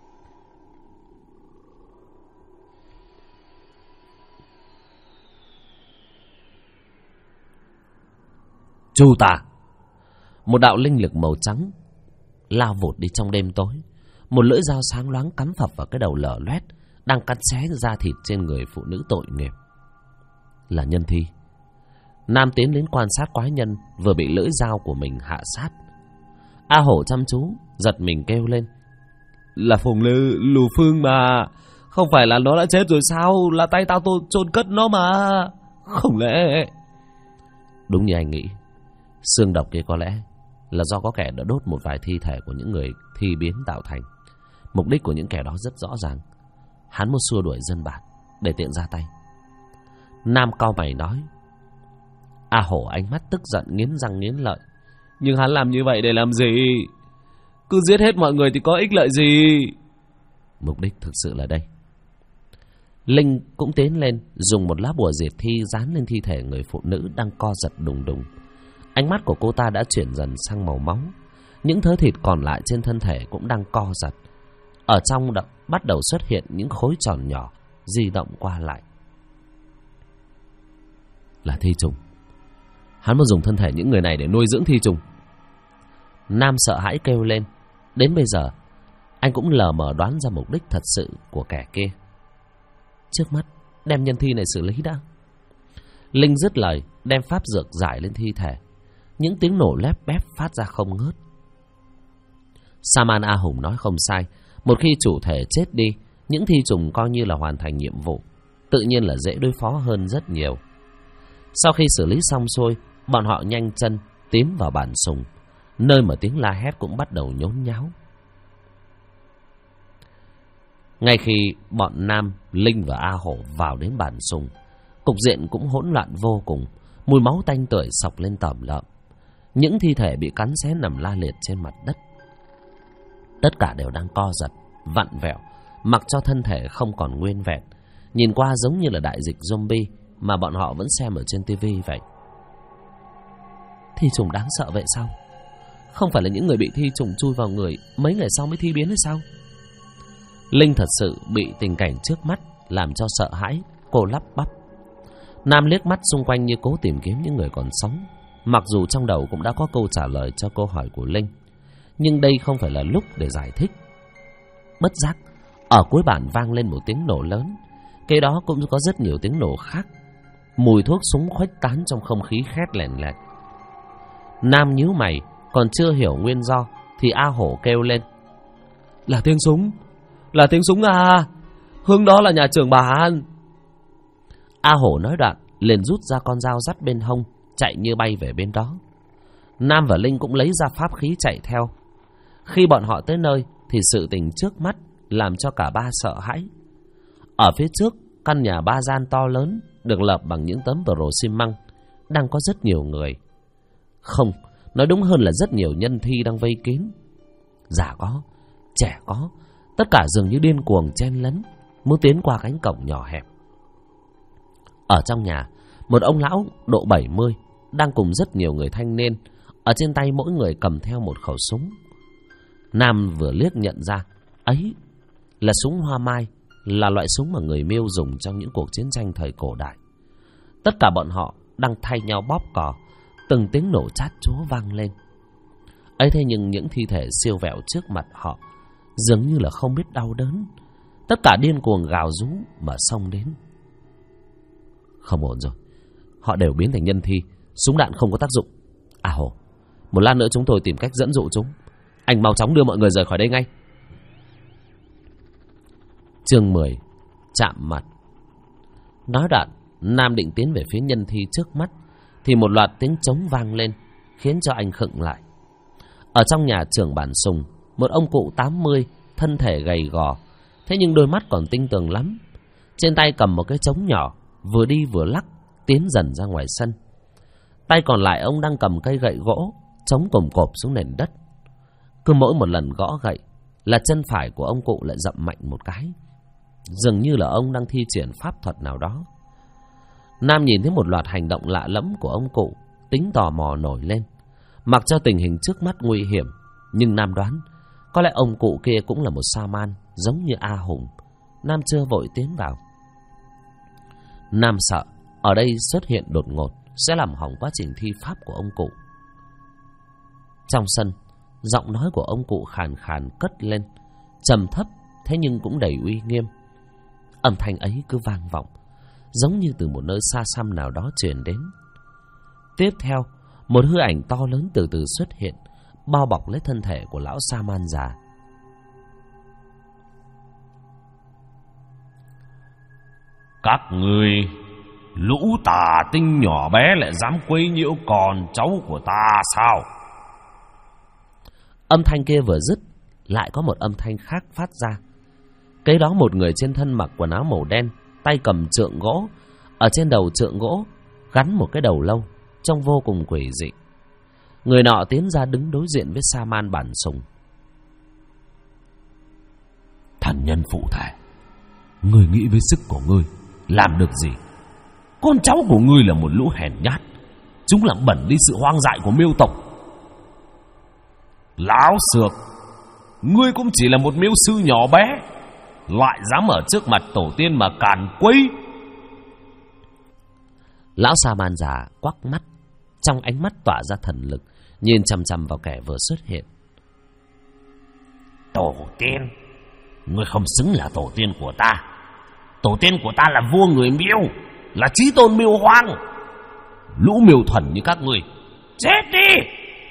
Chu tà! Một đạo linh lực màu trắng lao vụt đi trong đêm tối. Một lưỡi dao sáng loáng cắm phập vào cái đầu lở loét đang cắt xé da thịt trên người phụ nữ tội nghiệp. Là Nhân Thi. Nam tiến đến quan sát quái nhân vừa bị lưỡi dao của mình hạ sát. A Hổ chăm chú giật mình kêu lên. Là Phùng Lù Phương mà. Không phải là nó đã chết rồi sao? Là tay tao chôn cất nó mà. Không lẽ... Đúng như anh nghĩ, xương độc kia có lẽ là do có kẻ đã đốt một vài thi thể của những người thi biến tạo thành. Mục đích của những kẻ đó rất rõ ràng. Hắn muốn xua đuổi dân bản để tiện ra tay. Nam cau mày nói. A Hổ ánh mắt tức giận nghiến răng nghiến lợi. Nhưng hắn làm như vậy để làm gì? Cứ giết hết mọi người thì có ích lợi gì? Mục đích thực sự là đây. Linh cũng tiến lên, dùng một lá bùa diệt thi dán lên thi thể người phụ nữ đang co giật đùng đùng. Ánh mắt của cô ta đã chuyển dần sang màu máu. Những thớ thịt còn lại trên thân thể cũng đang co giật. Ở trong bắt đầu xuất hiện những khối tròn nhỏ di động qua lại. Là thi trùng. Hắn muốn dùng thân thể những người này để nuôi dưỡng thi trùng. Nam sợ hãi kêu lên. Đến bây giờ anh cũng lờ mờ đoán ra mục đích thật sự của kẻ kia. Trước mắt đem nhân thi này xử lý đã. Linh dứt lời, đem pháp dược rải lên thi thể. Những tiếng nổ lép bép phát ra không ngớt. Saman A Hùng nói không sai. Một khi chủ thể chết đi, những thi trùng coi như là hoàn thành nhiệm vụ, tự nhiên là dễ đối phó hơn rất nhiều. Sau khi xử lý xong xuôi, bọn họ nhanh chân tiến vào bản Sùng, nơi mà tiếng la hét cũng bắt đầu nhốn nháo. Ngay khi bọn Nam, Linh và A Hổ vào đến bản Sùng, cục diện cũng hỗn loạn vô cùng. Mùi máu tanh tưởi xộc lên tởm lợm. Những thi thể bị cắn xé nằm la liệt trên mặt đất. Tất cả đều đang co giật, vặn vẹo, mặc cho thân thể không còn nguyên vẹn. Nhìn qua giống như là đại dịch zombie mà bọn họ vẫn xem ở trên TV vậy. Thi trùng đáng sợ vậy sao? Không phải là những người bị thi trùng chui vào người mấy ngày sau mới thi biến hay sao? Linh thật sự bị tình cảnh trước mắt làm cho sợ hãi, cô lắp bắp. Nam liếc mắt xung quanh như cố tìm kiếm những người còn sống. Mặc dù trong đầu cũng đã có câu trả lời cho câu hỏi của Linh, nhưng đây không phải là lúc để giải thích. Bất giác, ở cuối bản vang lên một tiếng nổ lớn. Kế đó cũng có rất nhiều tiếng nổ khác. Mùi thuốc súng khuếch tán trong không khí khét lẹn lẹt. Nam nhíu mày, còn chưa hiểu nguyên do thì A Hổ kêu lên. Là tiếng súng. Là tiếng súng à. Hướng đó là nhà trưởng bản. A Hổ nói đoạn liền rút ra con dao dắt bên hông, chạy như bay về bên đó. Nam và Linh cũng lấy ra pháp khí chạy theo. Khi bọn họ tới nơi thì sự tình trước mắt làm cho cả ba sợ hãi. Ở phía trước, căn nhà ba gian to lớn được lợp bằng những tấm tờ rồ xi măng, đang có rất nhiều người. Không, nói đúng hơn là rất nhiều nhân thi đang vây kín. Già có, trẻ có, tất cả dường như điên cuồng chen lấn, muốn tiến qua cánh cổng nhỏ hẹp. Ở trong nhà, một ông lão độ 70 đang cùng rất nhiều người thanh niên, ở trên tay mỗi người cầm theo một khẩu súng. Nam vừa liếc nhận ra, ấy là súng hoa mai, là loại súng mà người Miêu dùng trong những cuộc chiến tranh thời cổ đại. Tất cả bọn họ đang thay nhau bóp cò, từng tiếng nổ chát chúa vang lên. Ấy thế nhưng những thi thể siêu vẹo trước mặt họ dường như là không biết đau đớn, tất cả điên cuồng gào rú mà xông đến. Không ổn rồi, họ đều biến thành nhân thi, súng đạn không có tác dụng. À Hồ, một lát nữa chúng tôi tìm cách dẫn dụ chúng. Anh mau chóng đưa mọi người rời khỏi đây ngay. Chương 10. Chạm mặt. Nói đoạn, Nam định tiến về phía nhân thi trước mắt thì một loạt tiếng trống vang lên, khiến cho anh khựng lại. Ở trong nhà trưởng bản Sùng, một ông cụ 80, thân thể gầy gò, thế nhưng đôi mắt còn tinh tường lắm. Trên tay cầm một cái trống nhỏ, vừa đi vừa lắc, tiến dần ra ngoài sân. Tay còn lại ông đang cầm cây gậy gỗ, chống cồm cộp xuống nền đất. Cứ mỗi một lần gõ gậy là chân phải của ông cụ lại dậm mạnh một cái, dường như là ông đang thi triển pháp thuật nào đó. Nam nhìn thấy một loạt hành động lạ lẫm của ông cụ, tính tò mò nổi lên. Mặc cho tình hình trước mắt nguy hiểm, nhưng Nam đoán có lẽ ông cụ kia cũng là một sa man giống như A Hùng. Nam chưa vội tiến vào. Nam sợ ở đây xuất hiện đột ngột sẽ làm hỏng quá trình thi pháp của ông cụ. Trong sân, giọng nói của ông cụ khàn khàn cất lên, trầm thấp thế nhưng cũng đầy uy nghiêm. Âm thanh ấy cứ vang vọng, giống như từ một nơi xa xăm nào đó truyền đến. Tiếp theo, một hư ảnh to lớn từ từ xuất hiện, bao bọc lấy thân thể của lão sa man già. Các ngươi, lũ tà tinh nhỏ bé lại dám quấy nhiễu con cháu của ta sao? Âm thanh kia vừa dứt, lại có một âm thanh khác phát ra. Kế đó một người trên thân mặc quần áo màu đen, tay cầm trượng gỗ, ở trên đầu trượng gỗ gắn một cái đầu lâu, trông vô cùng quỷ dị. Người nọ tiến ra đứng đối diện với sa man bản Sùng. Thần nhân phụ thể, ngươi nghĩ với sức của ngươi làm được gì? Con cháu của ngươi là một lũ hèn nhát, chúng làm bẩn đi sự hoang dại của Miêu tộc. Láo xược, ngươi cũng chỉ là một miêu sư nhỏ bé, lại dám ở trước mặt tổ tiên mà càn quấy. Lão sa man già quắc mắt, trong ánh mắt tỏa ra thần lực, nhìn chằm chằm vào kẻ vừa xuất hiện. Tổ tiên? Ngươi không xứng là tổ tiên của ta. Tổ tiên của ta là vua người Miêu, là chí tôn Miêu Hoang. Lũ miêu thuần như các ngươi, chết đi!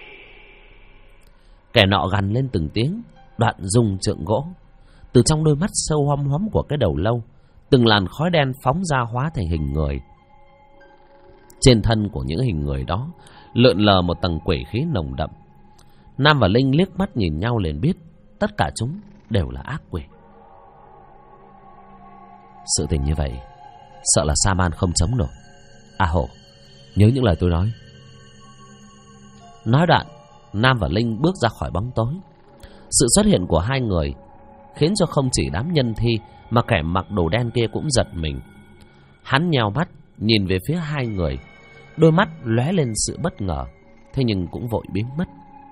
Kẻ nọ gằn lên từng tiếng, đoạn dùng trượng gỗ. Từ trong đôi mắt sâu hoăm hoắm của cái đầu lâu, từng làn khói đen phóng ra hóa thành hình người. Trên thân của những hình người đó lượn lờ một tầng quỷ khí nồng đậm. Nam và Linh liếc mắt nhìn nhau liền biết tất cả chúng đều là ác quỷ. Sự tình như vậy, sợ là sa man không chống nổi. A Hổ, nhớ những lời tôi nói. Nói đoạn, Nam và Linh bước ra khỏi bóng tối. Sự xuất hiện của hai người khiến cho không chỉ đám nhân thi mà kẻ mặc đồ đen kia cũng giật mình. Hắn nheo mắt nhìn về phía hai người, đôi mắt lóe lên sự bất ngờ, thế nhưng cũng vội biến mất.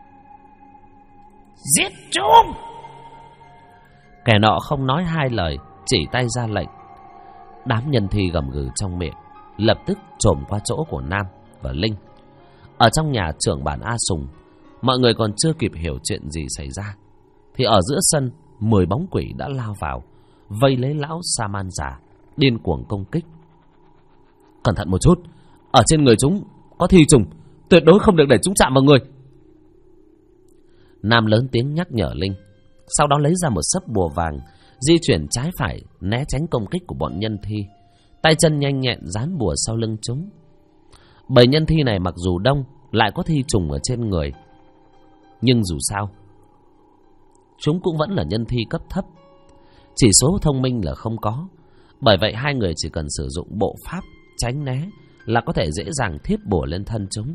Giết chúng! Kẻ nọ không nói hai lời, chỉ tay ra lệnh. Đám nhân thi gầm gừ trong miệng, lập tức trồm qua chỗ của Nam và Linh. Ở trong nhà trưởng bản A Sùng, mọi người còn chưa kịp hiểu chuyện gì xảy ra, thì ở giữa sân 10 bóng quỷ đã lao vào, vây lấy lão sa man già, điên cuồng công kích. Cẩn thận một chút, ở trên người chúng có thi trùng, tuyệt đối không được để chúng chạm vào người. Nam lớn tiếng nhắc nhở Linh. Sau đó lấy ra một xấp bùa vàng, di chuyển trái phải né tránh công kích của bọn nhân thi. Tay chân nhanh nhẹn dán bùa sau lưng chúng. Bầy nhân thi này mặc dù đông, lại có thi trùng ở trên người, nhưng dù sao chúng cũng vẫn là nhân thi cấp thấp, chỉ số thông minh là không có. Bởi vậy hai người chỉ cần sử dụng bộ pháp tránh né là có thể dễ dàng thiếp bùa lên thân chúng.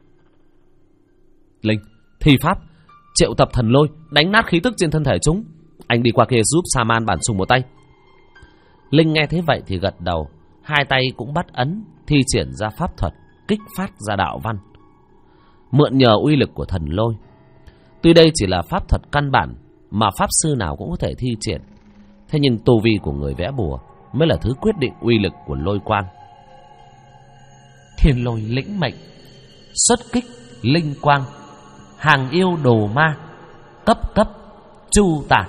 Linh, thi pháp triệu tập thần lôi, đánh nát khí tức trên thân thể chúng. Anh đi qua kia giúp Sa-man bản sùng một tay. Linh nghe thế vậy thì gật đầu, hai tay cũng bắt ấn, thi triển ra pháp thuật, kích phát ra đạo văn, mượn nhờ uy lực của thần lôi. Tuy đây chỉ là pháp thuật căn bản mà pháp sư nào cũng có thể thi triển, thế nhưng tu vi của người vẽ bùa mới là thứ quyết định uy lực của lôi quang. Thiên lôi lĩnh mệnh, xuất kích linh quang, hàng yêu đồ ma, cấp cấp chu tả.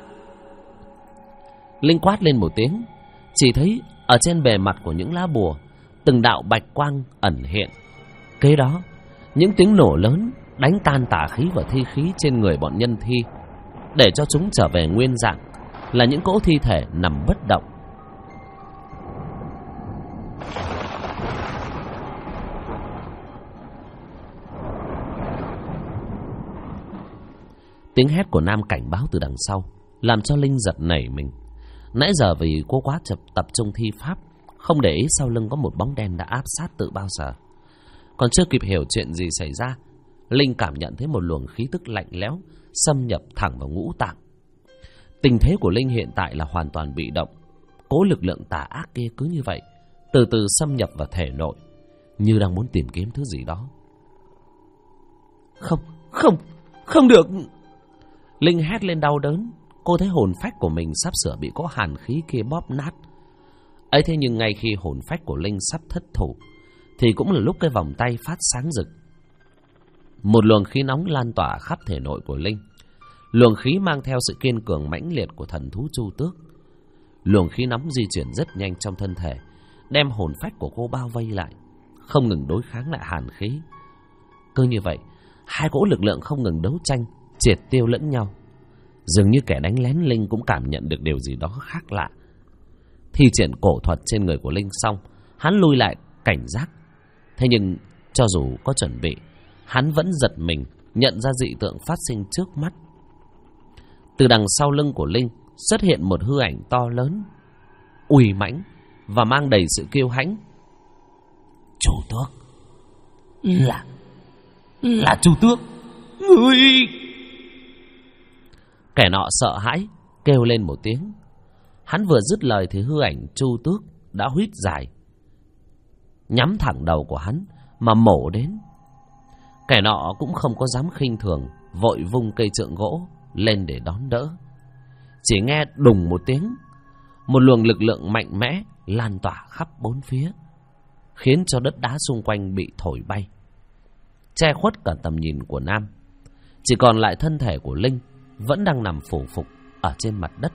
Linh quát lên một tiếng, chỉ thấy ở trên bề mặt của những lá bùa từng đạo bạch quang ẩn hiện. Kế đó những tiếng nổ lớn đánh tan tà khí và thi khí trên người bọn nhân thi, để cho chúng trở về nguyên dạng, là những cỗ thi thể nằm bất động. Tiếng hét của Nam cảnh báo từ đằng sau làm cho Linh giật nảy mình. Nãy giờ vì cô quá tập trung thi pháp, không để ý sau lưng có một bóng đen đã áp sát từ bao giờ. Còn chưa kịp hiểu chuyện gì xảy ra, Linh cảm nhận thấy một luồng khí tức lạnh lẽo xâm nhập thẳng vào ngũ tạng. Tình thế của Linh hiện tại là hoàn toàn bị động. Cỗ lực lượng tà ác kia cứ như vậy từ từ xâm nhập vào thể nội, như đang muốn tìm kiếm thứ gì đó. Không được! Linh hét lên đau đớn. Cô thấy hồn phách của mình sắp sửa bị cỗ hàn khí kia bóp nát. ấy thế nhưng ngay khi hồn phách của Linh sắp thất thủ, thì cũng là lúc cái vòng tay phát sáng rực. Một luồng khí nóng lan tỏa khắp thể nội của Linh. Luồng khí mang theo sự kiên cường mãnh liệt của thần thú Chu Tước. Luồng khí nóng di chuyển rất nhanh trong thân thể, đem hồn phách của cô bao vây lại, không ngừng đối kháng lại hàn khí. Cứ như vậy, hai cỗ lực lượng không ngừng đấu tranh, triệt tiêu lẫn nhau. Dường như kẻ đánh lén Linh cũng cảm nhận được điều gì đó khác lạ. Thi triển cổ thuật trên người của Linh xong, hắn lui lại cảnh giác. Thế nhưng cho dù có chuẩn bị, hắn vẫn giật mình nhận ra dị tượng phát sinh trước mắt. Từ đằng sau lưng của Linh xuất hiện một hư ảnh to lớn, uy mãnh và mang đầy sự kiêu hãnh. Chu Tước, là Chu Tước, ngươi! Kẻ nọ sợ hãi kêu lên một tiếng. Hắn vừa dứt lời thì hư ảnh Chu Tước đã huýt dài, nhắm thẳng đầu của hắn mà mổ đến. Kẻ nọ cũng không có dám khinh thường, vội vung cây trượng gỗ lên để đón đỡ. Chỉ nghe đùng một tiếng, một luồng lực lượng mạnh mẽ lan tỏa khắp bốn phía, khiến cho đất đá xung quanh bị thổi bay, che khuất cả tầm nhìn của Nam. Chỉ còn lại thân thể của Linh vẫn đang nằm phủ phục ở trên mặt đất.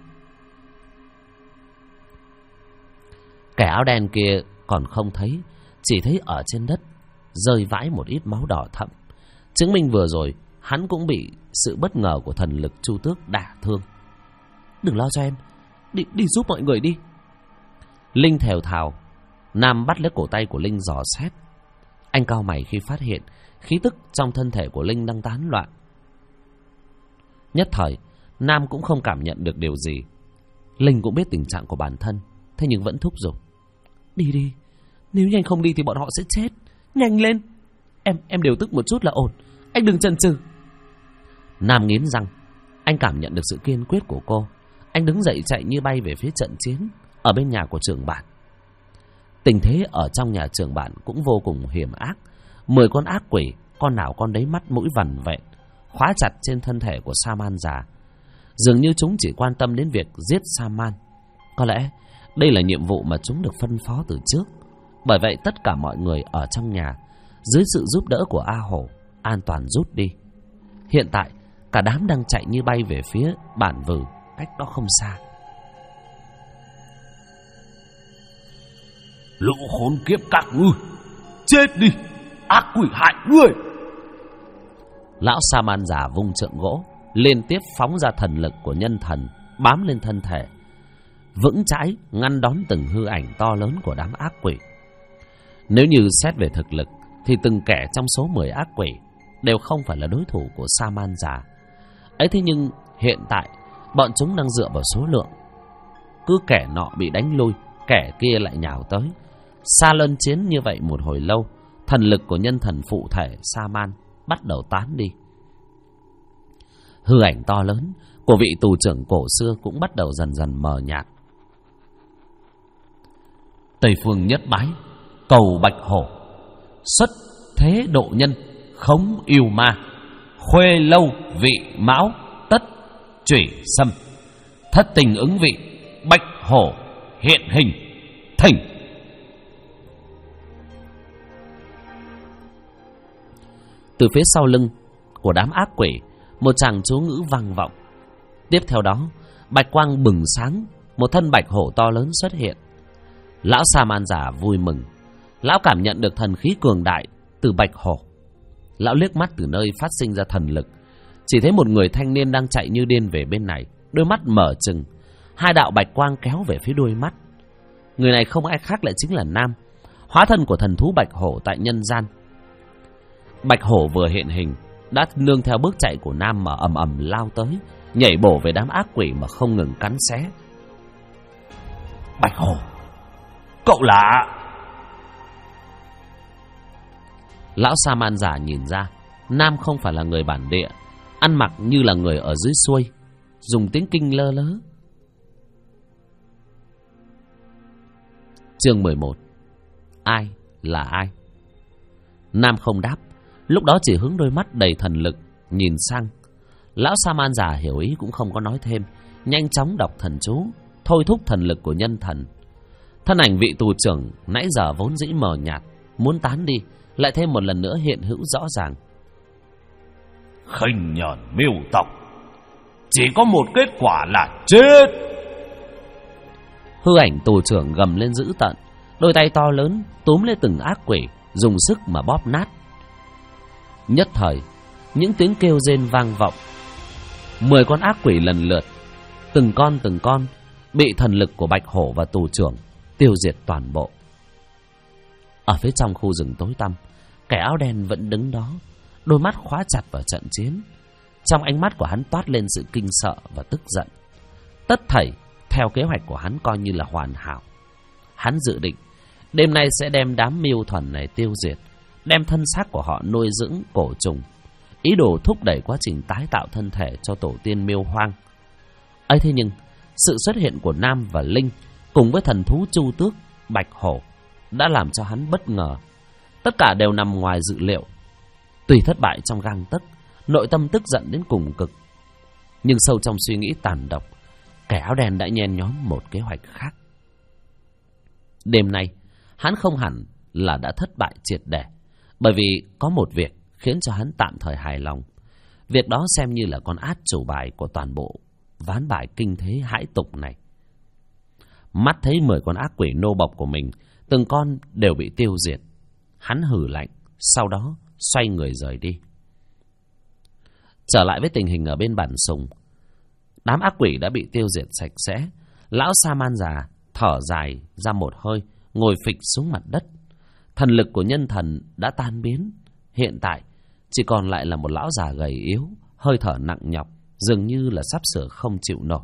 Kẻ áo đen kia còn không thấy, chỉ thấy ở trên đất rơi vãi một ít máu đỏ thẫm, chứng minh vừa rồi hắn cũng bị sự bất ngờ của thần lực Chu Tước đả thương. Đừng lo cho em, đi giúp mọi người đi. Linh thều thào. Nam bắt lấy cổ tay của Linh dò xét. Anh cau mày khi phát hiện khí tức trong thân thể của Linh đang tán loạn. Nhất thời Nam cũng không cảm nhận được điều gì. Linh cũng biết tình trạng của bản thân, thế nhưng vẫn thúc giục. Đi, nếu nhanh không đi thì bọn họ sẽ chết. Nhanh lên, em điều tức một chút là ổn, anh đừng chần chừ. Nam nghiến răng. Anh cảm nhận được sự kiên quyết của cô. Anh đứng dậy chạy như bay về phía trận chiến ở bên nhà của trưởng bản. Tình thế ở trong nhà trưởng bản cũng vô cùng hiểm ác. 10 con ác quỷ, con nào con đấy mắt mũi vằn vẹn, khóa chặt trên thân thể của Sa-man già. Dường như chúng chỉ quan tâm đến việc giết Sa-man. Có lẽ đây là nhiệm vụ mà chúng được phân phó từ trước. Bởi vậy tất cả mọi người ở trong nhà, dưới sự giúp đỡ của A Hổ, an toàn rút đi. Hiện tại cả đám đang chạy như bay về phía bản Vừ, cách đó không xa. Lũ khốn kiếp các ngươi, chết đi, ác quỷ hại ngươi! Lão Sa-man già vung trượng gỗ, liên tiếp phóng ra thần lực của nhân thần bám lên thân thể, vững chãi ngăn đón từng hư ảnh to lớn của đám ác quỷ. Nếu như xét về thực lực thì từng kẻ trong số 10 ác quỷ đều không phải là đối thủ của Sa-man già ấy. Thế nhưng hiện tại bọn chúng đang dựa vào số lượng, cứ kẻ nọ bị đánh lui, kẻ kia lại nhào tới. Xa lân chiến như vậy một hồi lâu, thần lực của nhân thần phụ thể Sa-man bắt đầu tán đi. Hư ảnh to lớn của vị tù trưởng cổ xưa cũng bắt đầu dần dần mờ nhạt. Tây phương nhất bái, cầu bạch hổ, xuất thế độ nhân, khống yêu ma, khuê lâu vị mão, tất chủy xâm, thất tình ứng vị, bạch hổ hiện hình, thỉnh. Từ phía sau lưng của đám ác quỷ, một tràng chú ngữ vang vọng. Tiếp theo đó, bạch quang bừng sáng, một thân bạch hổ to lớn xuất hiện. Lão Sa-man già vui mừng. Lão cảm nhận được thần khí cường đại từ bạch hổ. Lão liếc mắt từ nơi phát sinh ra thần lực, chỉ thấy một người thanh niên đang chạy như điên về bên này, đôi mắt mở trừng, hai đạo bạch quang kéo về phía đôi mắt. Người này không ai khác lại chính là Nam, hóa thân của thần thú bạch hổ tại nhân gian. Bạch hổ vừa hiện hình đã nương theo bước chạy của Nam mà ầm ầm lao tới, nhảy bổ về đám ác quỷ mà không ngừng cắn xé. Bạch hổ, cậu là... Lão Sa-man già nhìn ra Nam không phải là người bản địa, ăn mặc như là người ở dưới xuôi, dùng tiếng kinh lơ lớ. Chương 11. Ai là ai? Nam không đáp, lúc đó chỉ hướng đôi mắt đầy thần lực nhìn sang. Lão Sa-man già hiểu ý cũng không có nói thêm, nhanh chóng đọc thần chú, thôi thúc thần lực của nhân thần. Thân ảnh vị tù trưởng nãy giờ vốn dĩ mờ nhạt, muốn tán đi, lại thêm một lần nữa hiện hữu rõ ràng. Khinh nhờn miêu tộc, chỉ có một kết quả là chết. Hư ảnh tù trưởng gầm lên dữ tợn, đôi tay to lớn túm lấy từng ác quỷ, dùng sức mà bóp nát. Nhất thời, những tiếng kêu rên vang vọng. 10 con ác quỷ lần lượt, từng con bị thần lực của bạch hổ và tù trưởng tiêu diệt toàn bộ. Ở phía trong khu rừng tối tăm, kẻ áo đen vẫn đứng đó, đôi mắt khóa chặt vào trận chiến. Trong ánh mắt của hắn toát lên sự kinh sợ và tức giận. Tất thảy theo kế hoạch của hắn coi như là hoàn hảo. Hắn dự định đêm nay sẽ đem đám miêu thuần này tiêu diệt, đem thân xác của họ nuôi dưỡng cổ trùng, ý đồ thúc đẩy quá trình tái tạo thân thể cho tổ tiên miêu hoang. ấy thế nhưng sự xuất hiện của Nam và Linh cùng với thần thú Chu Tước, Bạch Hổ đã làm cho hắn bất ngờ. Tất cả đều nằm ngoài dự liệu. Tuy thất bại trong gang tấc, nội tâm tức giận đến cùng cực, nhưng sâu trong suy nghĩ tàn độc, kẻ áo đen đã nhen nhóm một kế hoạch khác. Đêm nay hắn không hẳn là đã thất bại triệt để, bởi vì có một việc khiến cho hắn tạm thời hài lòng. Việc đó xem như là con át chủ bài của toàn bộ ván bài kinh thế hãi tục này. Mắt thấy 10 con ác quỷ nô bộc của mình từng con đều bị tiêu diệt, hắn hừ lạnh, sau đó xoay người rời đi. Trở lại với tình hình ở bên bản sùng, đám ác quỷ đã bị tiêu diệt sạch sẽ. Lão Sa-man già thở dài ra một hơi, ngồi phịch xuống mặt đất. Thần lực của nhân thần đã tan biến, hiện tại chỉ còn lại là một lão già gầy yếu, hơi thở nặng nhọc, dường như là sắp sửa không chịu nổi.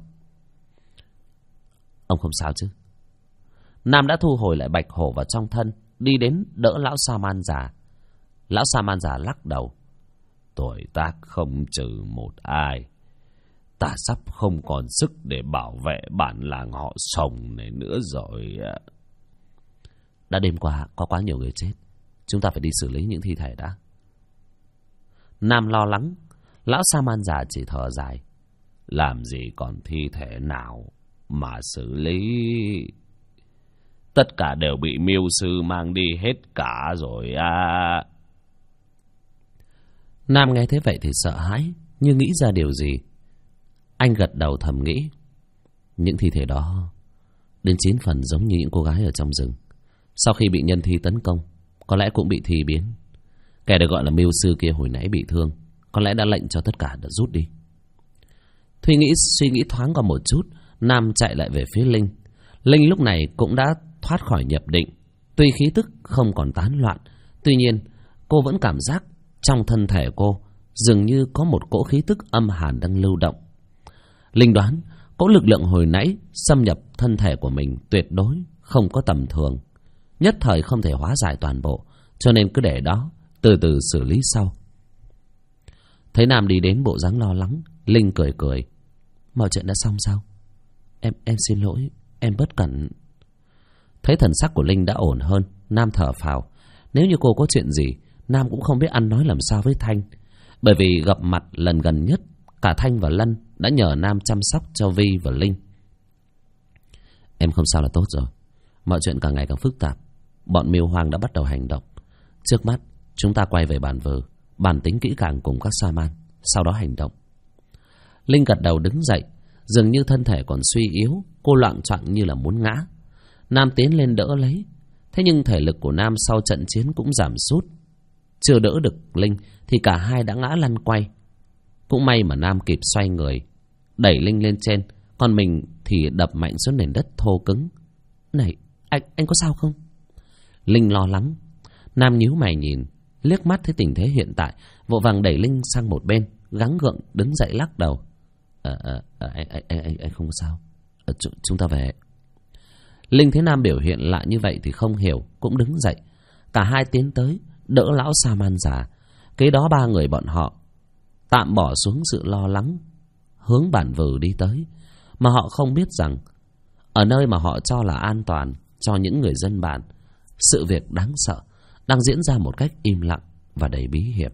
Ông không sao chứ? Nam đã thu hồi lại Bạch Hổ vào trong thân, đi đến đỡ lão Sa-man già. Lão Sa-man già lắc đầu. Tuổi tác không trừ một ai, ta sắp không còn sức để bảo vệ bản làng họ Sồng này nữa rồi. Đã đêm qua có quá nhiều người chết, chúng ta phải đi xử lý những thi thể đã. Nam lo lắng. Lão Sa-man già chỉ thở dài. Làm gì còn thi thể nào mà xử lý? Tất cả đều bị miêu sư mang đi hết cả rồi à. Nam nghe thế vậy thì sợ hãi, như nghĩ ra điều gì. Anh gật đầu thầm nghĩ, những thi thể đó đến 9 phần giống như những cô gái ở trong rừng. Sau khi bị nhân thi tấn công, có lẽ cũng bị thi biến. Kẻ được gọi là miêu sư kia hồi nãy bị thương, có lẽ đã lệnh cho tất cả đã rút đi. Suy nghĩ thoáng qua một chút, Nam chạy lại về phía Linh. Linh lúc này cũng đã thoát khỏi nhập định. Tuy khí tức không còn tán loạn, tuy nhiên cô vẫn cảm giác trong thân thể cô dường như có một cỗ khí tức âm hàn đang lưu động. Linh đoán cỗ lực lượng hồi nãy xâm nhập thân thể của mình tuyệt đối không có tầm thường, nhất thời không thể hóa giải toàn bộ, cho nên cứ để đó từ từ xử lý sau. Thấy Nam đi đến bộ dáng lo lắng, Linh cười cười. Mọi chuyện đã xong sao? Em xin lỗi, em bất cẩn. Thấy thần sắc của Linh đã ổn hơn, Nam thở phào. Nếu như cô có chuyện gì, Nam cũng không biết ăn nói làm sao với Thanh. Bởi vì gặp mặt lần gần nhất, cả Thanh và Lân đã nhờ Nam chăm sóc cho Vi và Linh. Em không sao là tốt rồi. Mọi chuyện càng ngày càng phức tạp. Bọn Miêu Hoang đã bắt đầu hành động. Trước mắt chúng ta quay về bàn vừ, bàn tính kỹ càng cùng các sa-man, sau đó hành động. Linh gật đầu đứng dậy. Dường như thân thể còn suy yếu, cô loạng choạng như là muốn ngã. Nam tiến lên đỡ lấy. Thế nhưng thể lực của Nam sau trận chiến cũng giảm sút. Chưa đỡ được Linh thì cả hai đã ngã lăn quay. Cũng may mà Nam kịp xoay người, đẩy Linh lên trên, còn mình thì đập mạnh xuống nền đất thô cứng. Này, anh có sao không? Linh lo lắng. Nam nhíu mày nhìn, liếc mắt thấy tình thế hiện tại, vội vàng đẩy Linh sang một bên, gắng gượng đứng dậy lắc đầu. Anh không có sao. Chúng ta về. Linh thấy Nam biểu hiện lại như vậy thì không hiểu, cũng đứng dậy. Cả hai tiến tới đỡ lão sa-man già. Kế đó ba người bọn họ tạm bỏ xuống sự lo lắng, hướng bản vừ đi tới. Mà họ không biết rằng ở nơi mà họ cho là an toàn cho những người dân bản, sự việc đáng sợ đang diễn ra một cách im lặng và đầy bí hiểm.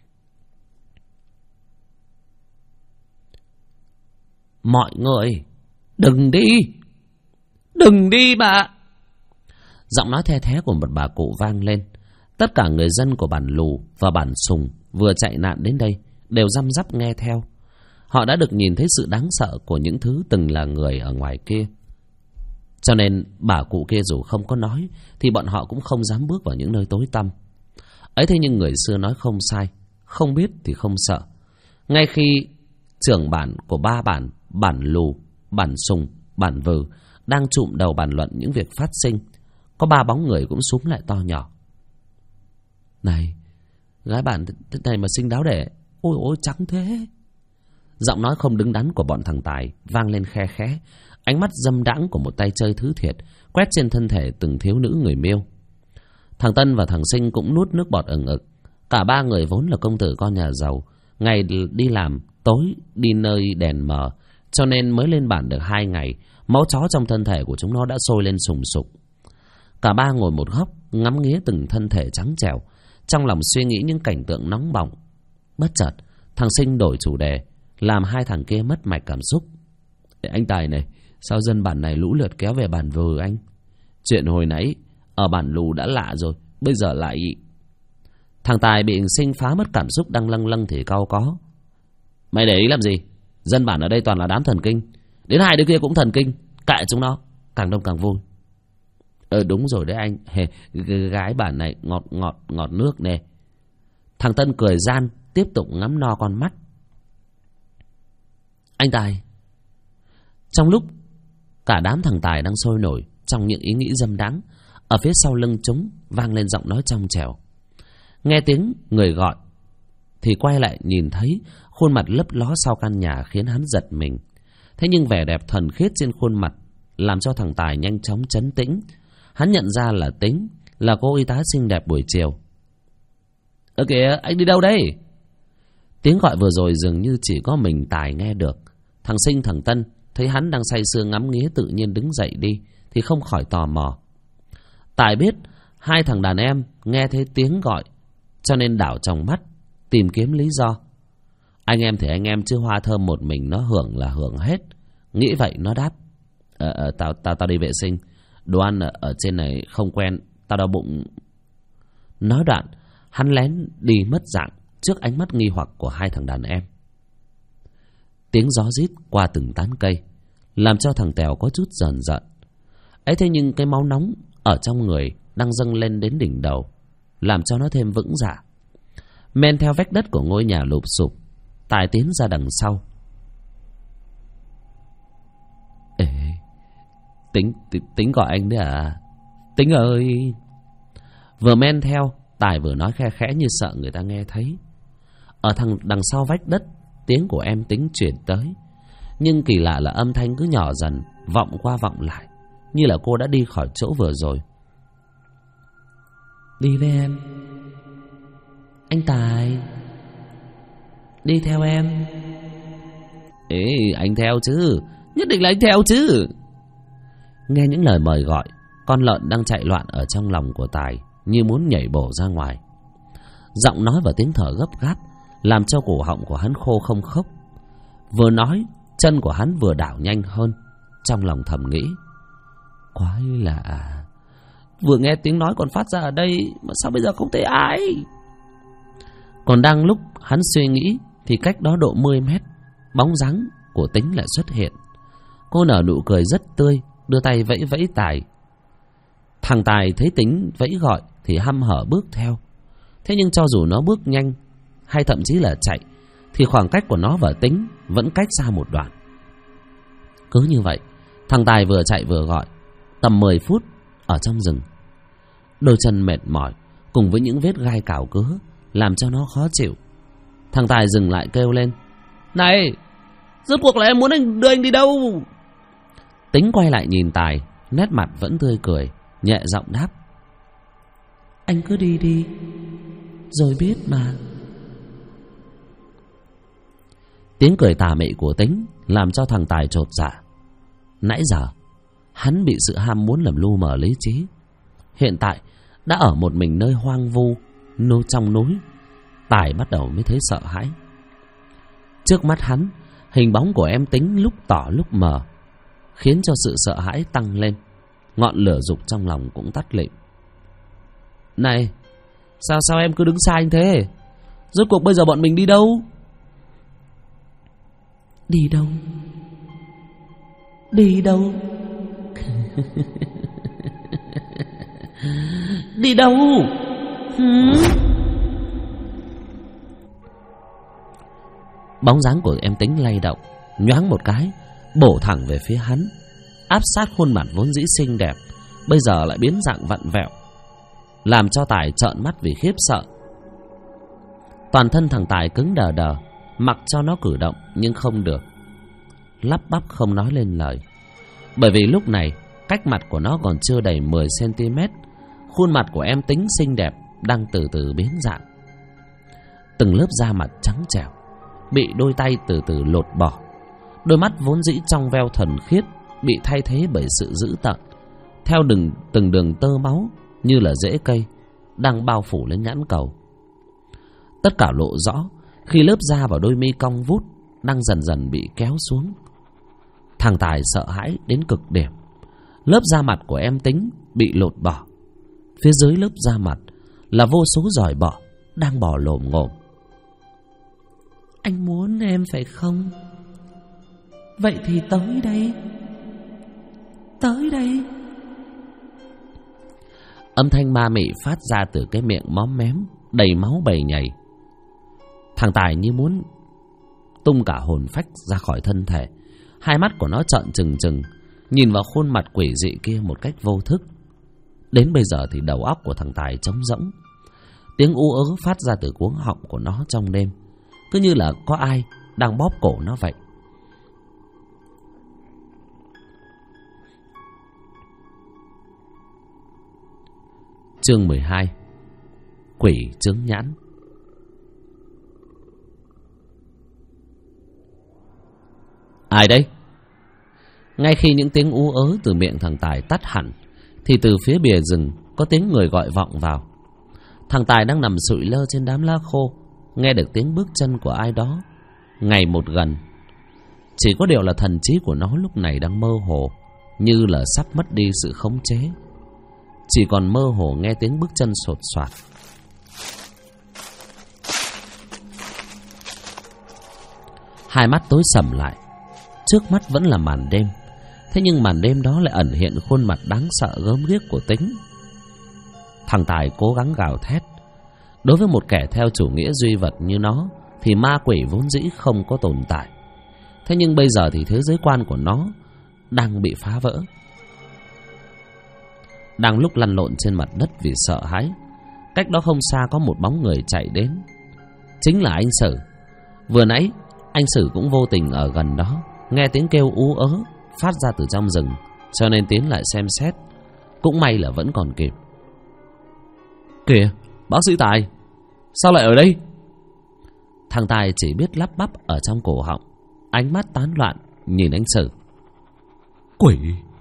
Mọi người đừng đi, đừng đi bà. Giọng nói the thé của một bà cụ vang lên. Tất cả người dân của bản Lù và bản Sùng vừa chạy nạn đến đây đều răm rắp nghe theo. Họ đã được nhìn thấy sự đáng sợ của những thứ từng là người ở ngoài kia. Cho nên bà cụ kia dù không có nói thì bọn họ cũng không dám bước vào những nơi tối tăm. Ấy thế nhưng người xưa nói không sai, không biết thì không sợ. Ngay khi trưởng bản của ba bản, bản Lù, bản Sùng, bản Vừ đang trụm đầu bàn luận những việc phát sinh, có ba bóng người cũng xúm lại to nhỏ. Này, gái bản thế này mà sinh đáo đẻ, ôi ôi trắng thế. Giọng nói không đứng đắn của bọn thằng Tài vang lên khe khẽ. Ánh mắt dâm đãng của một tay chơi thứ thiệt quét trên thân thể từng thiếu nữ người Miêu. Thằng Tân và thằng Sinh cũng nuốt nước bọt ừng ực. Cả ba người vốn là công tử con nhà giàu, ngày đi làm, tối đi nơi đèn mờ, cho nên mới lên bản được 2 ngày, máu chó trong thân thể của chúng nó đã sôi lên sùng sục. Cả ba ngồi một góc, ngắm nghía từng thân thể trắng trẻo, trong lòng suy nghĩ những cảnh tượng nóng bỏng. Bất chợt, thằng Sinh đổi chủ đề, làm hai thằng kia mất mạch cảm xúc. Anh Tài này, sao dân bản này lũ lượt kéo về bản Vừ anh? Chuyện hồi nãy ở bản Lù đã lạ rồi, bây giờ lại... Thằng Tài bị Sinh phá mất cảm xúc đang lâng lâng thì cau có. Mày để ý làm gì? Dân bản ở đây toàn là đám thần kinh, đến hai đứa kia cũng thần kinh, kệ chúng nó, càng đông càng vui. Đúng rồi đấy anh. Gái bản này ngọt nước nè. Thằng Tân cười gian, tiếp tục ngắm no con mắt. Anh Tài. Trong lúc cả đám thằng Tài đang sôi nổi trong những ý nghĩ dâm đãng, ở phía sau lưng chúng vang lên giọng nói trong trẻo. Nghe tiếng người gọi thì quay lại nhìn thấy khuôn mặt lấp ló sau căn nhà khiến hắn giật mình. Thế nhưng vẻ đẹp thuần khiết trên khuôn mặt làm cho thằng Tài nhanh chóng trấn tĩnh. Hắn nhận ra là Tính, là cô y tá xinh đẹp buổi chiều. Kìa, anh đi đâu đây? Tiếng gọi vừa rồi dường như chỉ có mình Tài nghe được. Thằng Sinh, thằng Tân thấy hắn đang say sưa ngắm nghía tự nhiên đứng dậy đi thì không khỏi tò mò. Tài biết hai thằng đàn em nghe thấy tiếng gọi, cho nên đảo trong mắt tìm kiếm lý do. Anh em thì anh em chứ hoa thơm một mình nó hưởng là hưởng hết. Nghĩ vậy nó đáp: Tao đi vệ sinh, đồ ăn ở trên này không quen, tao đau bụng. Nói đoạn hắn lén đi mất dạng trước ánh mắt nghi hoặc của hai thằng đàn em. Tiếng gió rít qua từng tán cây làm cho thằng Tèo có chút rờn rợn. Ấy thế nhưng cái máu nóng ở trong người đang dâng lên đến đỉnh đầu, làm cho nó thêm vững dạ. Men theo vách đất của ngôi nhà lụp xụp, Tài tiến ra đằng sau. Tính gọi anh đấy à? Tính ơi. Vừa men theo, Tài vừa nói khe khẽ như sợ người ta nghe thấy. Ở đằng sau vách đất, tiếng của em Tính chuyển tới. Nhưng kỳ lạ là âm thanh cứ nhỏ dần, vọng qua vọng lại, như là cô đã đi khỏi chỗ vừa rồi. Đi với em. Anh Tài, đi theo em. Ê, anh theo chứ, nhất định là anh theo chứ. Nghe những lời mời gọi, con lợn đang chạy loạn ở trong lòng của Tài như muốn nhảy bổ ra ngoài. Giọng nói và tiếng thở gấp gáp làm cho cổ họng của hắn khô không khốc. Vừa nói, chân của hắn vừa đảo nhanh hơn. Trong lòng thầm nghĩ, quái lạ, vừa nghe tiếng nói còn phát ra ở đây mà sao bây giờ không thấy ai. Còn đang lúc hắn suy nghĩ thì cách đó độ 10 mét, bóng dáng của Tính lại xuất hiện. Cô nở nụ cười rất tươi, đưa tay vẫy vẫy Tài. Thằng Tài thấy Tính vẫy gọi thì hăm hở bước theo. Thế nhưng cho dù nó bước nhanh hay thậm chí là chạy thì khoảng cách của nó và Tính vẫn cách xa một đoạn. Cứ như vậy, thằng Tài vừa chạy vừa gọi tầm 10 phút ở trong rừng. Đôi chân mệt mỏi cùng với những vết gai cào cứa làm cho nó khó chịu. Thằng Tài dừng lại kêu lên, này, rốt cuộc là em muốn đưa anh đi đâu? Tính quay lại nhìn Tài, nét mặt vẫn tươi cười, nhẹ giọng đáp, anh cứ đi đi, rồi biết mà. Tiếng cười tà mị của Tính làm cho thằng Tài chột dạ. Nãy giờ hắn bị sự ham muốn làm lu mờ lý trí. Hiện tại đã ở một mình nơi hoang vu trong núi, Tài bắt đầu mới thấy sợ hãi. Trước mắt hắn, hình bóng của em Tính lúc tỏ lúc mờ, khiến cho sự sợ hãi tăng lên. Ngọn lửa dục trong lòng cũng tắt lịm. Này, sao em cứ đứng xa anh thế? Rốt cuộc bây giờ bọn mình đi đâu? Đi đâu? Đi đâu? Đi đâu? Bóng dáng của em Tính lay động, nhoáng một cái, bổ thẳng về phía hắn, áp sát khuôn mặt vốn dĩ xinh đẹp, bây giờ lại biến dạng vặn vẹo, làm cho Tài trợn mắt vì khiếp sợ. Toàn thân thằng Tài cứng đờ đờ, mặc cho nó cử động nhưng không được, lắp bắp không nói lên lời. Bởi vì lúc này cách mặt của nó còn chưa đầy 10 cm, khuôn mặt của em Tính xinh đẹp đang từ từ biến dạng. Từng lớp da mặt trắng trẻo bị đôi tay từ từ lột bỏ, đôi mắt vốn dĩ trong veo thuần khiết bị thay thế bởi sự dữ tợn, theo từng đường tơ máu như là rễ cây đang bao phủ lên nhãn cầu. Tất cả lộ rõ khi lớp da và đôi mi cong vút đang dần dần bị kéo xuống. Thằng Tài sợ hãi đến cực điểm. Lớp da mặt của em Tính bị lột bỏ, phía dưới lớp da mặt là vô số giòi bọ đang bò lồm ngồm. Anh muốn em phải không? Vậy thì tới đây. Tới đây. Âm thanh ma mị phát ra từ cái miệng móm mém đầy máu bầy nhầy. Thằng Tài như muốn tung cả hồn phách ra khỏi thân thể. Hai mắt của nó trợn trừng trừng, nhìn vào khuôn mặt quỷ dị kia một cách vô thức. Đến bây giờ thì đầu óc của thằng Tài trống rỗng. Tiếng ú ớ phát ra từ cuống họng của nó trong đêm, cứ như là có ai đang bóp cổ nó vậy. Chương 12. Quỷ chướng nhãn. Ai đấy? Ngay khi những tiếng ú ớ từ miệng thằng Tài tắt hẳn thì từ phía bìa rừng có tiếng người gọi vọng vào. Thằng Tài đang nằm sụi lơ trên đám lá khô, nghe được tiếng bước chân của ai đó ngày một gần. Chỉ có điều là thần trí của nó lúc này đang mơ hồ, như là sắp mất đi sự khống chế, chỉ còn mơ hồ nghe tiếng bước chân sột soạt. Hai mắt tối sầm lại, trước mắt vẫn là màn đêm. Thế nhưng màn đêm đó lại ẩn hiện khuôn mặt đáng sợ gớm ghiếc của Tính. Thằng Tài cố gắng gào thét. Đối với một kẻ theo chủ nghĩa duy vật như nó thì ma quỷ vốn dĩ không có tồn tại. Thế nhưng bây giờ thì thế giới quan của nó đang bị phá vỡ. đang lúc lăn lộn trên mặt đất vì sợ hãi. Cách đó không xa có một bóng người chạy đến, chính là anh Sử. Vừa nãy anh Sử cũng vô tình ở gần đó, nghe tiếng kêu ú ớ phát ra từ trong rừng, cho nên tiến lại xem xét. Cũng may là vẫn còn kịp. Kìa, bác sĩ Tài, sao lại ở đây? Thằng Tài chỉ biết lắp bắp ở trong cổ họng, ánh mắt tán loạn nhìn anh Sử. Quỷ!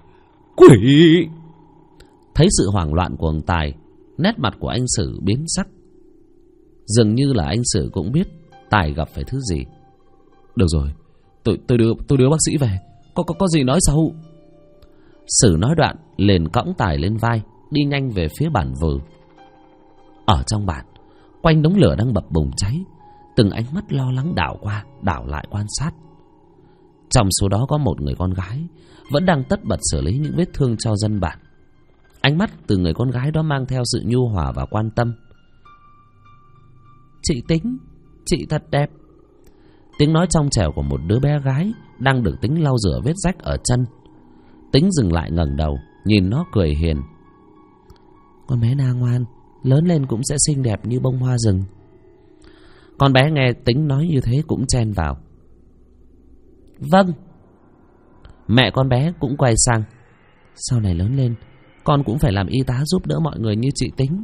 Thấy sự hoảng loạn của ông Tài, nét mặt của anh Sử biến sắc. Dường như là anh Sử cũng biết Tài gặp phải thứ gì. Được rồi, tôi đưa bác sĩ về. Có gì nói sau. Sử nói đoạn liền cõng Tài lên vai, đi nhanh về phía bản vừ. Ở trong bản, quanh đống lửa đang bập bùng cháy, từng ánh mắt lo lắng đảo qua đảo lại quan sát. Trong số đó có một người con gái vẫn đang tất bật xử lý những vết thương cho dân bản. Ánh mắt từ người con gái đó mang theo sự nhu hòa và quan tâm. Chị Tính, chị thật đẹp. Tiếng nói trong trẻo của một đứa bé gái đang được Tính lau rửa vết rách ở chân. Tính dừng lại ngẩng đầu nhìn nó cười hiền. Con bé Na ngoan, lớn lên cũng sẽ xinh đẹp như bông hoa rừng. Con bé nghe Tính nói như thế cũng chen vào. Vâng. Mẹ con bé cũng quay sang. Sau này lớn lên, con cũng phải làm y tá giúp đỡ mọi người như chị Tính.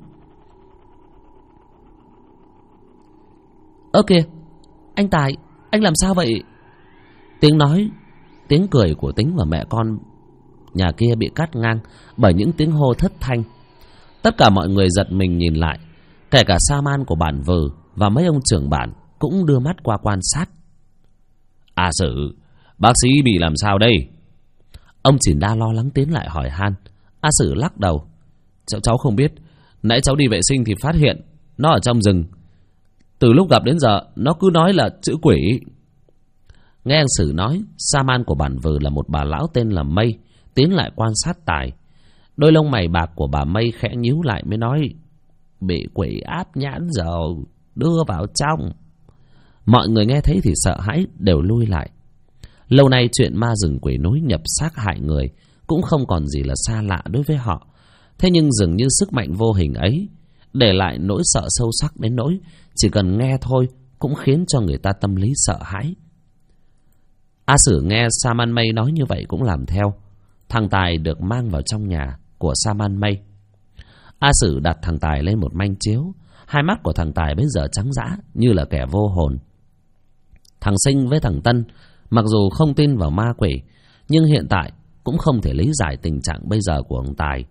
Ơ kìa, anh Tài, anh làm sao vậy? Tiếng nói, tiếng cười của Tính và mẹ con nhà kia bị cắt ngang bởi những tiếng hô thất thanh. Tất cả mọi người giật mình nhìn lại, kể cả sa man của bản vừ và mấy ông trưởng bản cũng đưa mắt qua quan sát. À Sử, bác sĩ bị làm sao đây? Ông Chỉn Đa lo lắng tiến lại hỏi han. A Sử lắc đầu. Cháu không biết. Nãy cháu đi vệ sinh thì phát hiện nó ở trong rừng. Từ lúc gặp đến giờ nó cứ nói là chữ quỷ. Nghe anh Sử nói, sa man của bản vừ là một bà lão tên là Mây tiến lại quan sát Tài. Đôi lông mày bạc của bà Mây khẽ nhíu lại mới nói. Bị quỷ áp nhãn rồi, đưa vào trong. Mọi người nghe thấy thì sợ hãi đều lui lại. Lâu nay chuyện ma rừng quỷ núi nhập xác hại người cũng không còn gì là xa lạ đối với họ. Thế nhưng dường như sức mạnh vô hình ấy để lại nỗi sợ sâu sắc đến nỗi chỉ cần nghe thôi cũng khiến cho người ta tâm lý sợ hãi. A Sử nghe Sa Man Mây nói như vậy cũng làm theo. Thằng Tài được mang vào trong nhà của Sa Man Mây. A Sử đặt thằng Tài lên một manh chiếu. Hai mắt của thằng Tài bây giờ trắng dã như là kẻ vô hồn. Thằng Sinh với thằng Tân mặc dù không tin vào ma quỷ, nhưng hiện tại cũng không thể lý giải tình trạng bây giờ của ông Tài.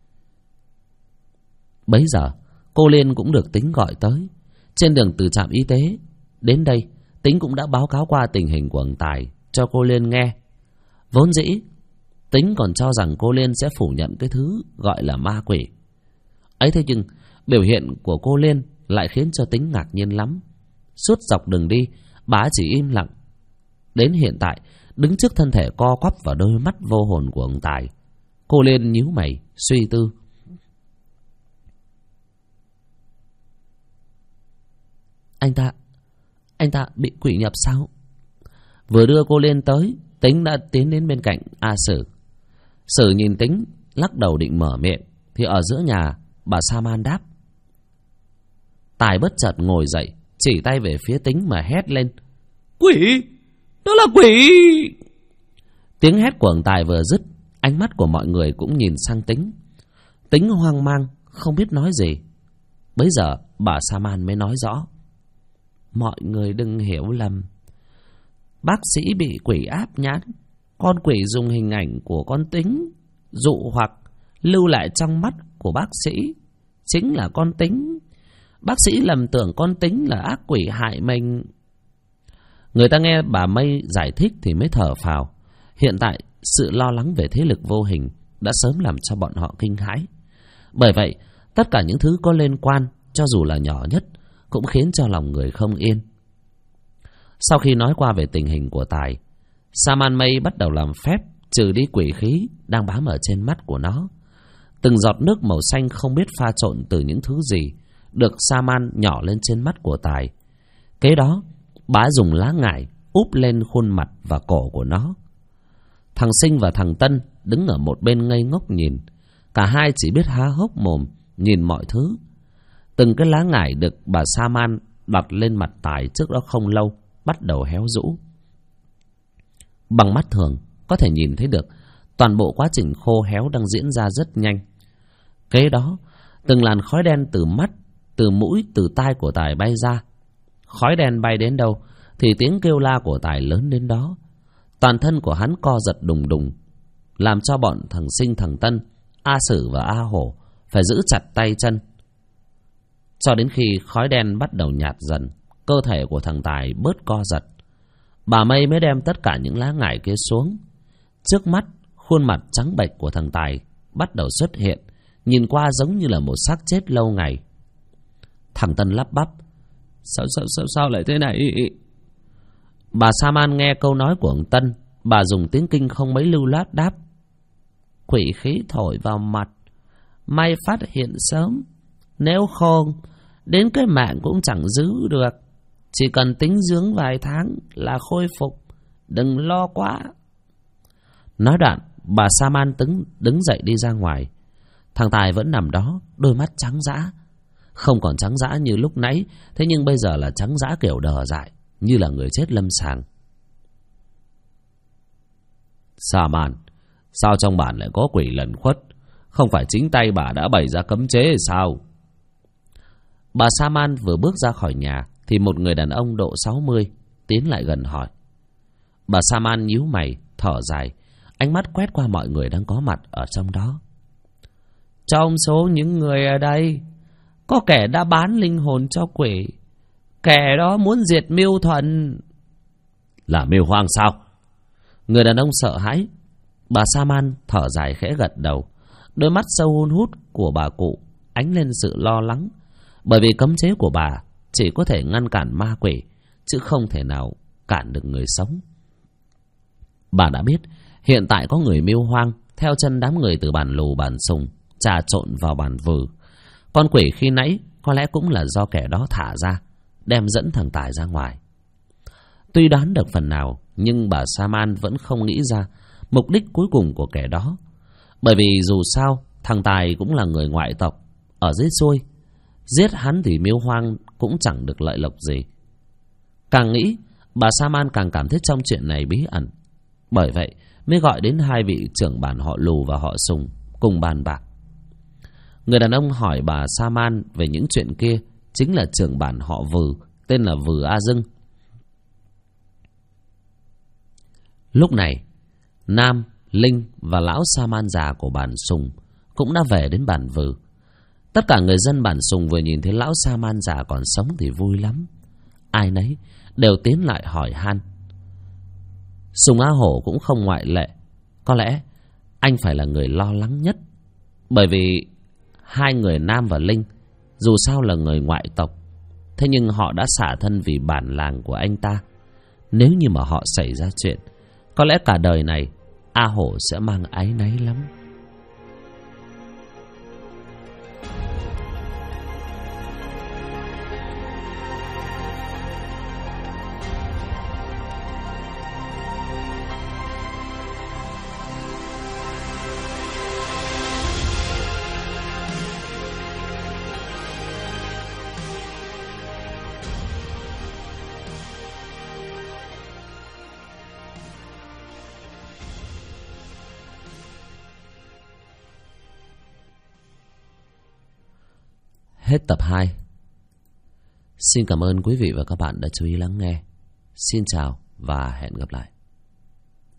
Bấy giờ cô Liên cũng được Tính gọi tới. Trên đường từ trạm y tế đến đây, Tính cũng đã báo cáo qua tình hình của ông Tài cho cô Liên nghe. Vốn dĩ Tính còn cho rằng cô Liên sẽ phủ nhận cái thứ gọi là ma quỷ ấy, thế nhưng biểu hiện của cô Liên lại khiến cho Tính ngạc nhiên lắm. Suốt dọc đường đi, bà chỉ im lặng. Đến hiện tại, đứng trước thân thể co quắp và đôi mắt vô hồn của ông Tài, cô Liên nhíu mày suy tư. Anh ta bị quỷ nhập sao? Vừa đưa cô Liên tới, Tính đã tiến đến bên cạnh A Sử. Sử nhìn Tính, lắc đầu định mở miệng, thì ở giữa nhà bà Sa Man đáp. Tài bất chợt ngồi dậy, chỉ tay về phía Tính mà hét lên. Quỷ! Đó là quỷ! Tiếng hét của ông Tài vừa dứt, ánh mắt của mọi người cũng nhìn sang Tính. Tính hoang mang, không biết nói gì. Bấy giờ bà Sa Man mới nói rõ. Mọi người đừng hiểu lầm. Bác sĩ bị quỷ áp nhãn. Con quỷ dùng hình ảnh của con Tính dụ hoặc lưu lại trong mắt của bác sĩ chính là con Tính. Bác sĩ lầm tưởng con Tính là ác quỷ hại mình. Người ta nghe bà Mây giải thích thì mới thở phào. Hiện tại sự lo lắng về thế lực vô hình đã sớm làm cho bọn họ kinh hãi. Bởi vậy tất cả những thứ có liên quan, cho dù là nhỏ nhất, cũng khiến cho lòng người không yên. Sau khi nói qua về tình hình của Tài, Sa Man Mây bắt đầu làm phép trừ đi quỷ khí đang bám ở trên mắt của nó. Từng giọt nước màu xanh không biết pha trộn từ những thứ gì được Sa Man nhỏ lên trên mắt của Tài. Kế đó bá dùng lá ngải úp lên khuôn mặt và cổ của nó. Thằng Sinh và thằng Tân đứng ở một bên ngây ngốc nhìn. Cả hai chỉ biết há hốc mồm nhìn mọi thứ. Từng cái lá ngải được bà sa man đặt lên mặt Tài trước đó không lâu bắt đầu héo rũ. Bằng mắt thường có thể nhìn thấy được toàn bộ quá trình khô héo đang diễn ra rất nhanh. Kế đó, từng làn khói đen từ mắt, từ mũi, từ tai của Tài bay ra. Khói đen bay đến đâu thì tiếng kêu la của Tài lớn đến đó. Toàn thân của hắn co giật đùng đùng, làm cho bọn thằng Sinh thằng Tân, A Sử và A Hổ phải giữ chặt tay chân. Cho đến khi khói đen bắt đầu nhạt dần, cơ thể của thằng Tài bớt co giật, bà Mây mới đem tất cả những lá ngải kia xuống. Trước mắt, khuôn mặt trắng bệch của thằng Tài bắt đầu xuất hiện, nhìn qua giống như là một xác chết lâu ngày. Thằng Tân lắp bắp: Sao lại thế này? Bà sa man nghe câu nói của ông Tân, bà dùng tiếng Kinh không mấy lưu loát đáp: Quỷ khí thổi vào mặt, may phát hiện sớm. Nếu không, đến cái mạng cũng chẳng giữ được. Chỉ cần tính dưỡng vài tháng là khôi phục, đừng lo quá. Nói đoạn, bà sa man đứng dậy đi ra ngoài. Thằng Tài vẫn nằm đó, đôi mắt trắng dã. Không còn trắng dã như lúc nãy, thế nhưng bây giờ là trắng dã kiểu đờ dại, như là người chết lâm sàng. Sa man, sao trong bản lại có quỷ lẩn khuất? Không phải chính tay bà đã bày ra cấm chế hay sao? Bà sa man vừa bước ra khỏi nhà thì một người đàn ông độ 60 tiến lại gần hỏi. Bà sa man nhíu mày, thở dài, ánh mắt quét qua mọi người đang có mặt ở trong đó. Trong số những người ở đây, có kẻ đã bán linh hồn cho quỷ. Kẻ đó muốn diệt Miêu Thuần. Là Miêu Hoang sao? Người đàn ông sợ hãi. Bà sa man thở dài khẽ gật đầu. Đôi mắt sâu hun hút của bà cụ ánh lên sự lo lắng. Bởi vì cấm chế của bà chỉ có thể ngăn cản ma quỷ, chứ không thể nào cản được người sống. Bà đã biết hiện tại có người Miêu Hoang theo chân đám người từ bản lù bản sùng trà trộn vào bản vừ. Con quỷ khi nãy có lẽ cũng là do kẻ đó thả ra, đem dẫn thằng Tài ra ngoài. Tuy đoán được phần nào, nhưng bà sa man vẫn không nghĩ ra mục đích cuối cùng của kẻ đó. Bởi vì dù sao thằng Tài cũng là người ngoại tộc ở dưới xuôi, giết hắn thì Miêu Hoang cũng chẳng được lợi lộc gì. Càng nghĩ, bà sa man càng cảm thấy trong chuyện này bí ẩn. Bởi vậy mới gọi đến hai vị trưởng bản họ Lù và họ Sùng cùng bàn bạc. Người đàn ông hỏi bà sa man về những chuyện kia chính là trưởng bản họ Vừ, tên là Vừ A Dưng. Lúc này, Nam, Linh và lão sa man già của bản Sùng cũng đã về đến bản Vừ. Tất cả người dân bản Sùng vừa nhìn thấy lão sa man già còn sống thì vui lắm. Ai nấy đều tiến lại hỏi han. Sùng A Hổ cũng không ngoại lệ. Có lẽ anh phải là người lo lắng nhất. Bởi vì hai người Nam và Linh dù sao là người ngoại tộc, thế nhưng họ đã xả thân vì bản làng của anh ta. Nếu như mà họ xảy ra chuyện, có lẽ cả đời này A Hổ sẽ mang áy náy lắm. Hết tập 2. Xin cảm ơn quý vị và các bạn đã chú ý lắng nghe. Xin chào và hẹn gặp lại.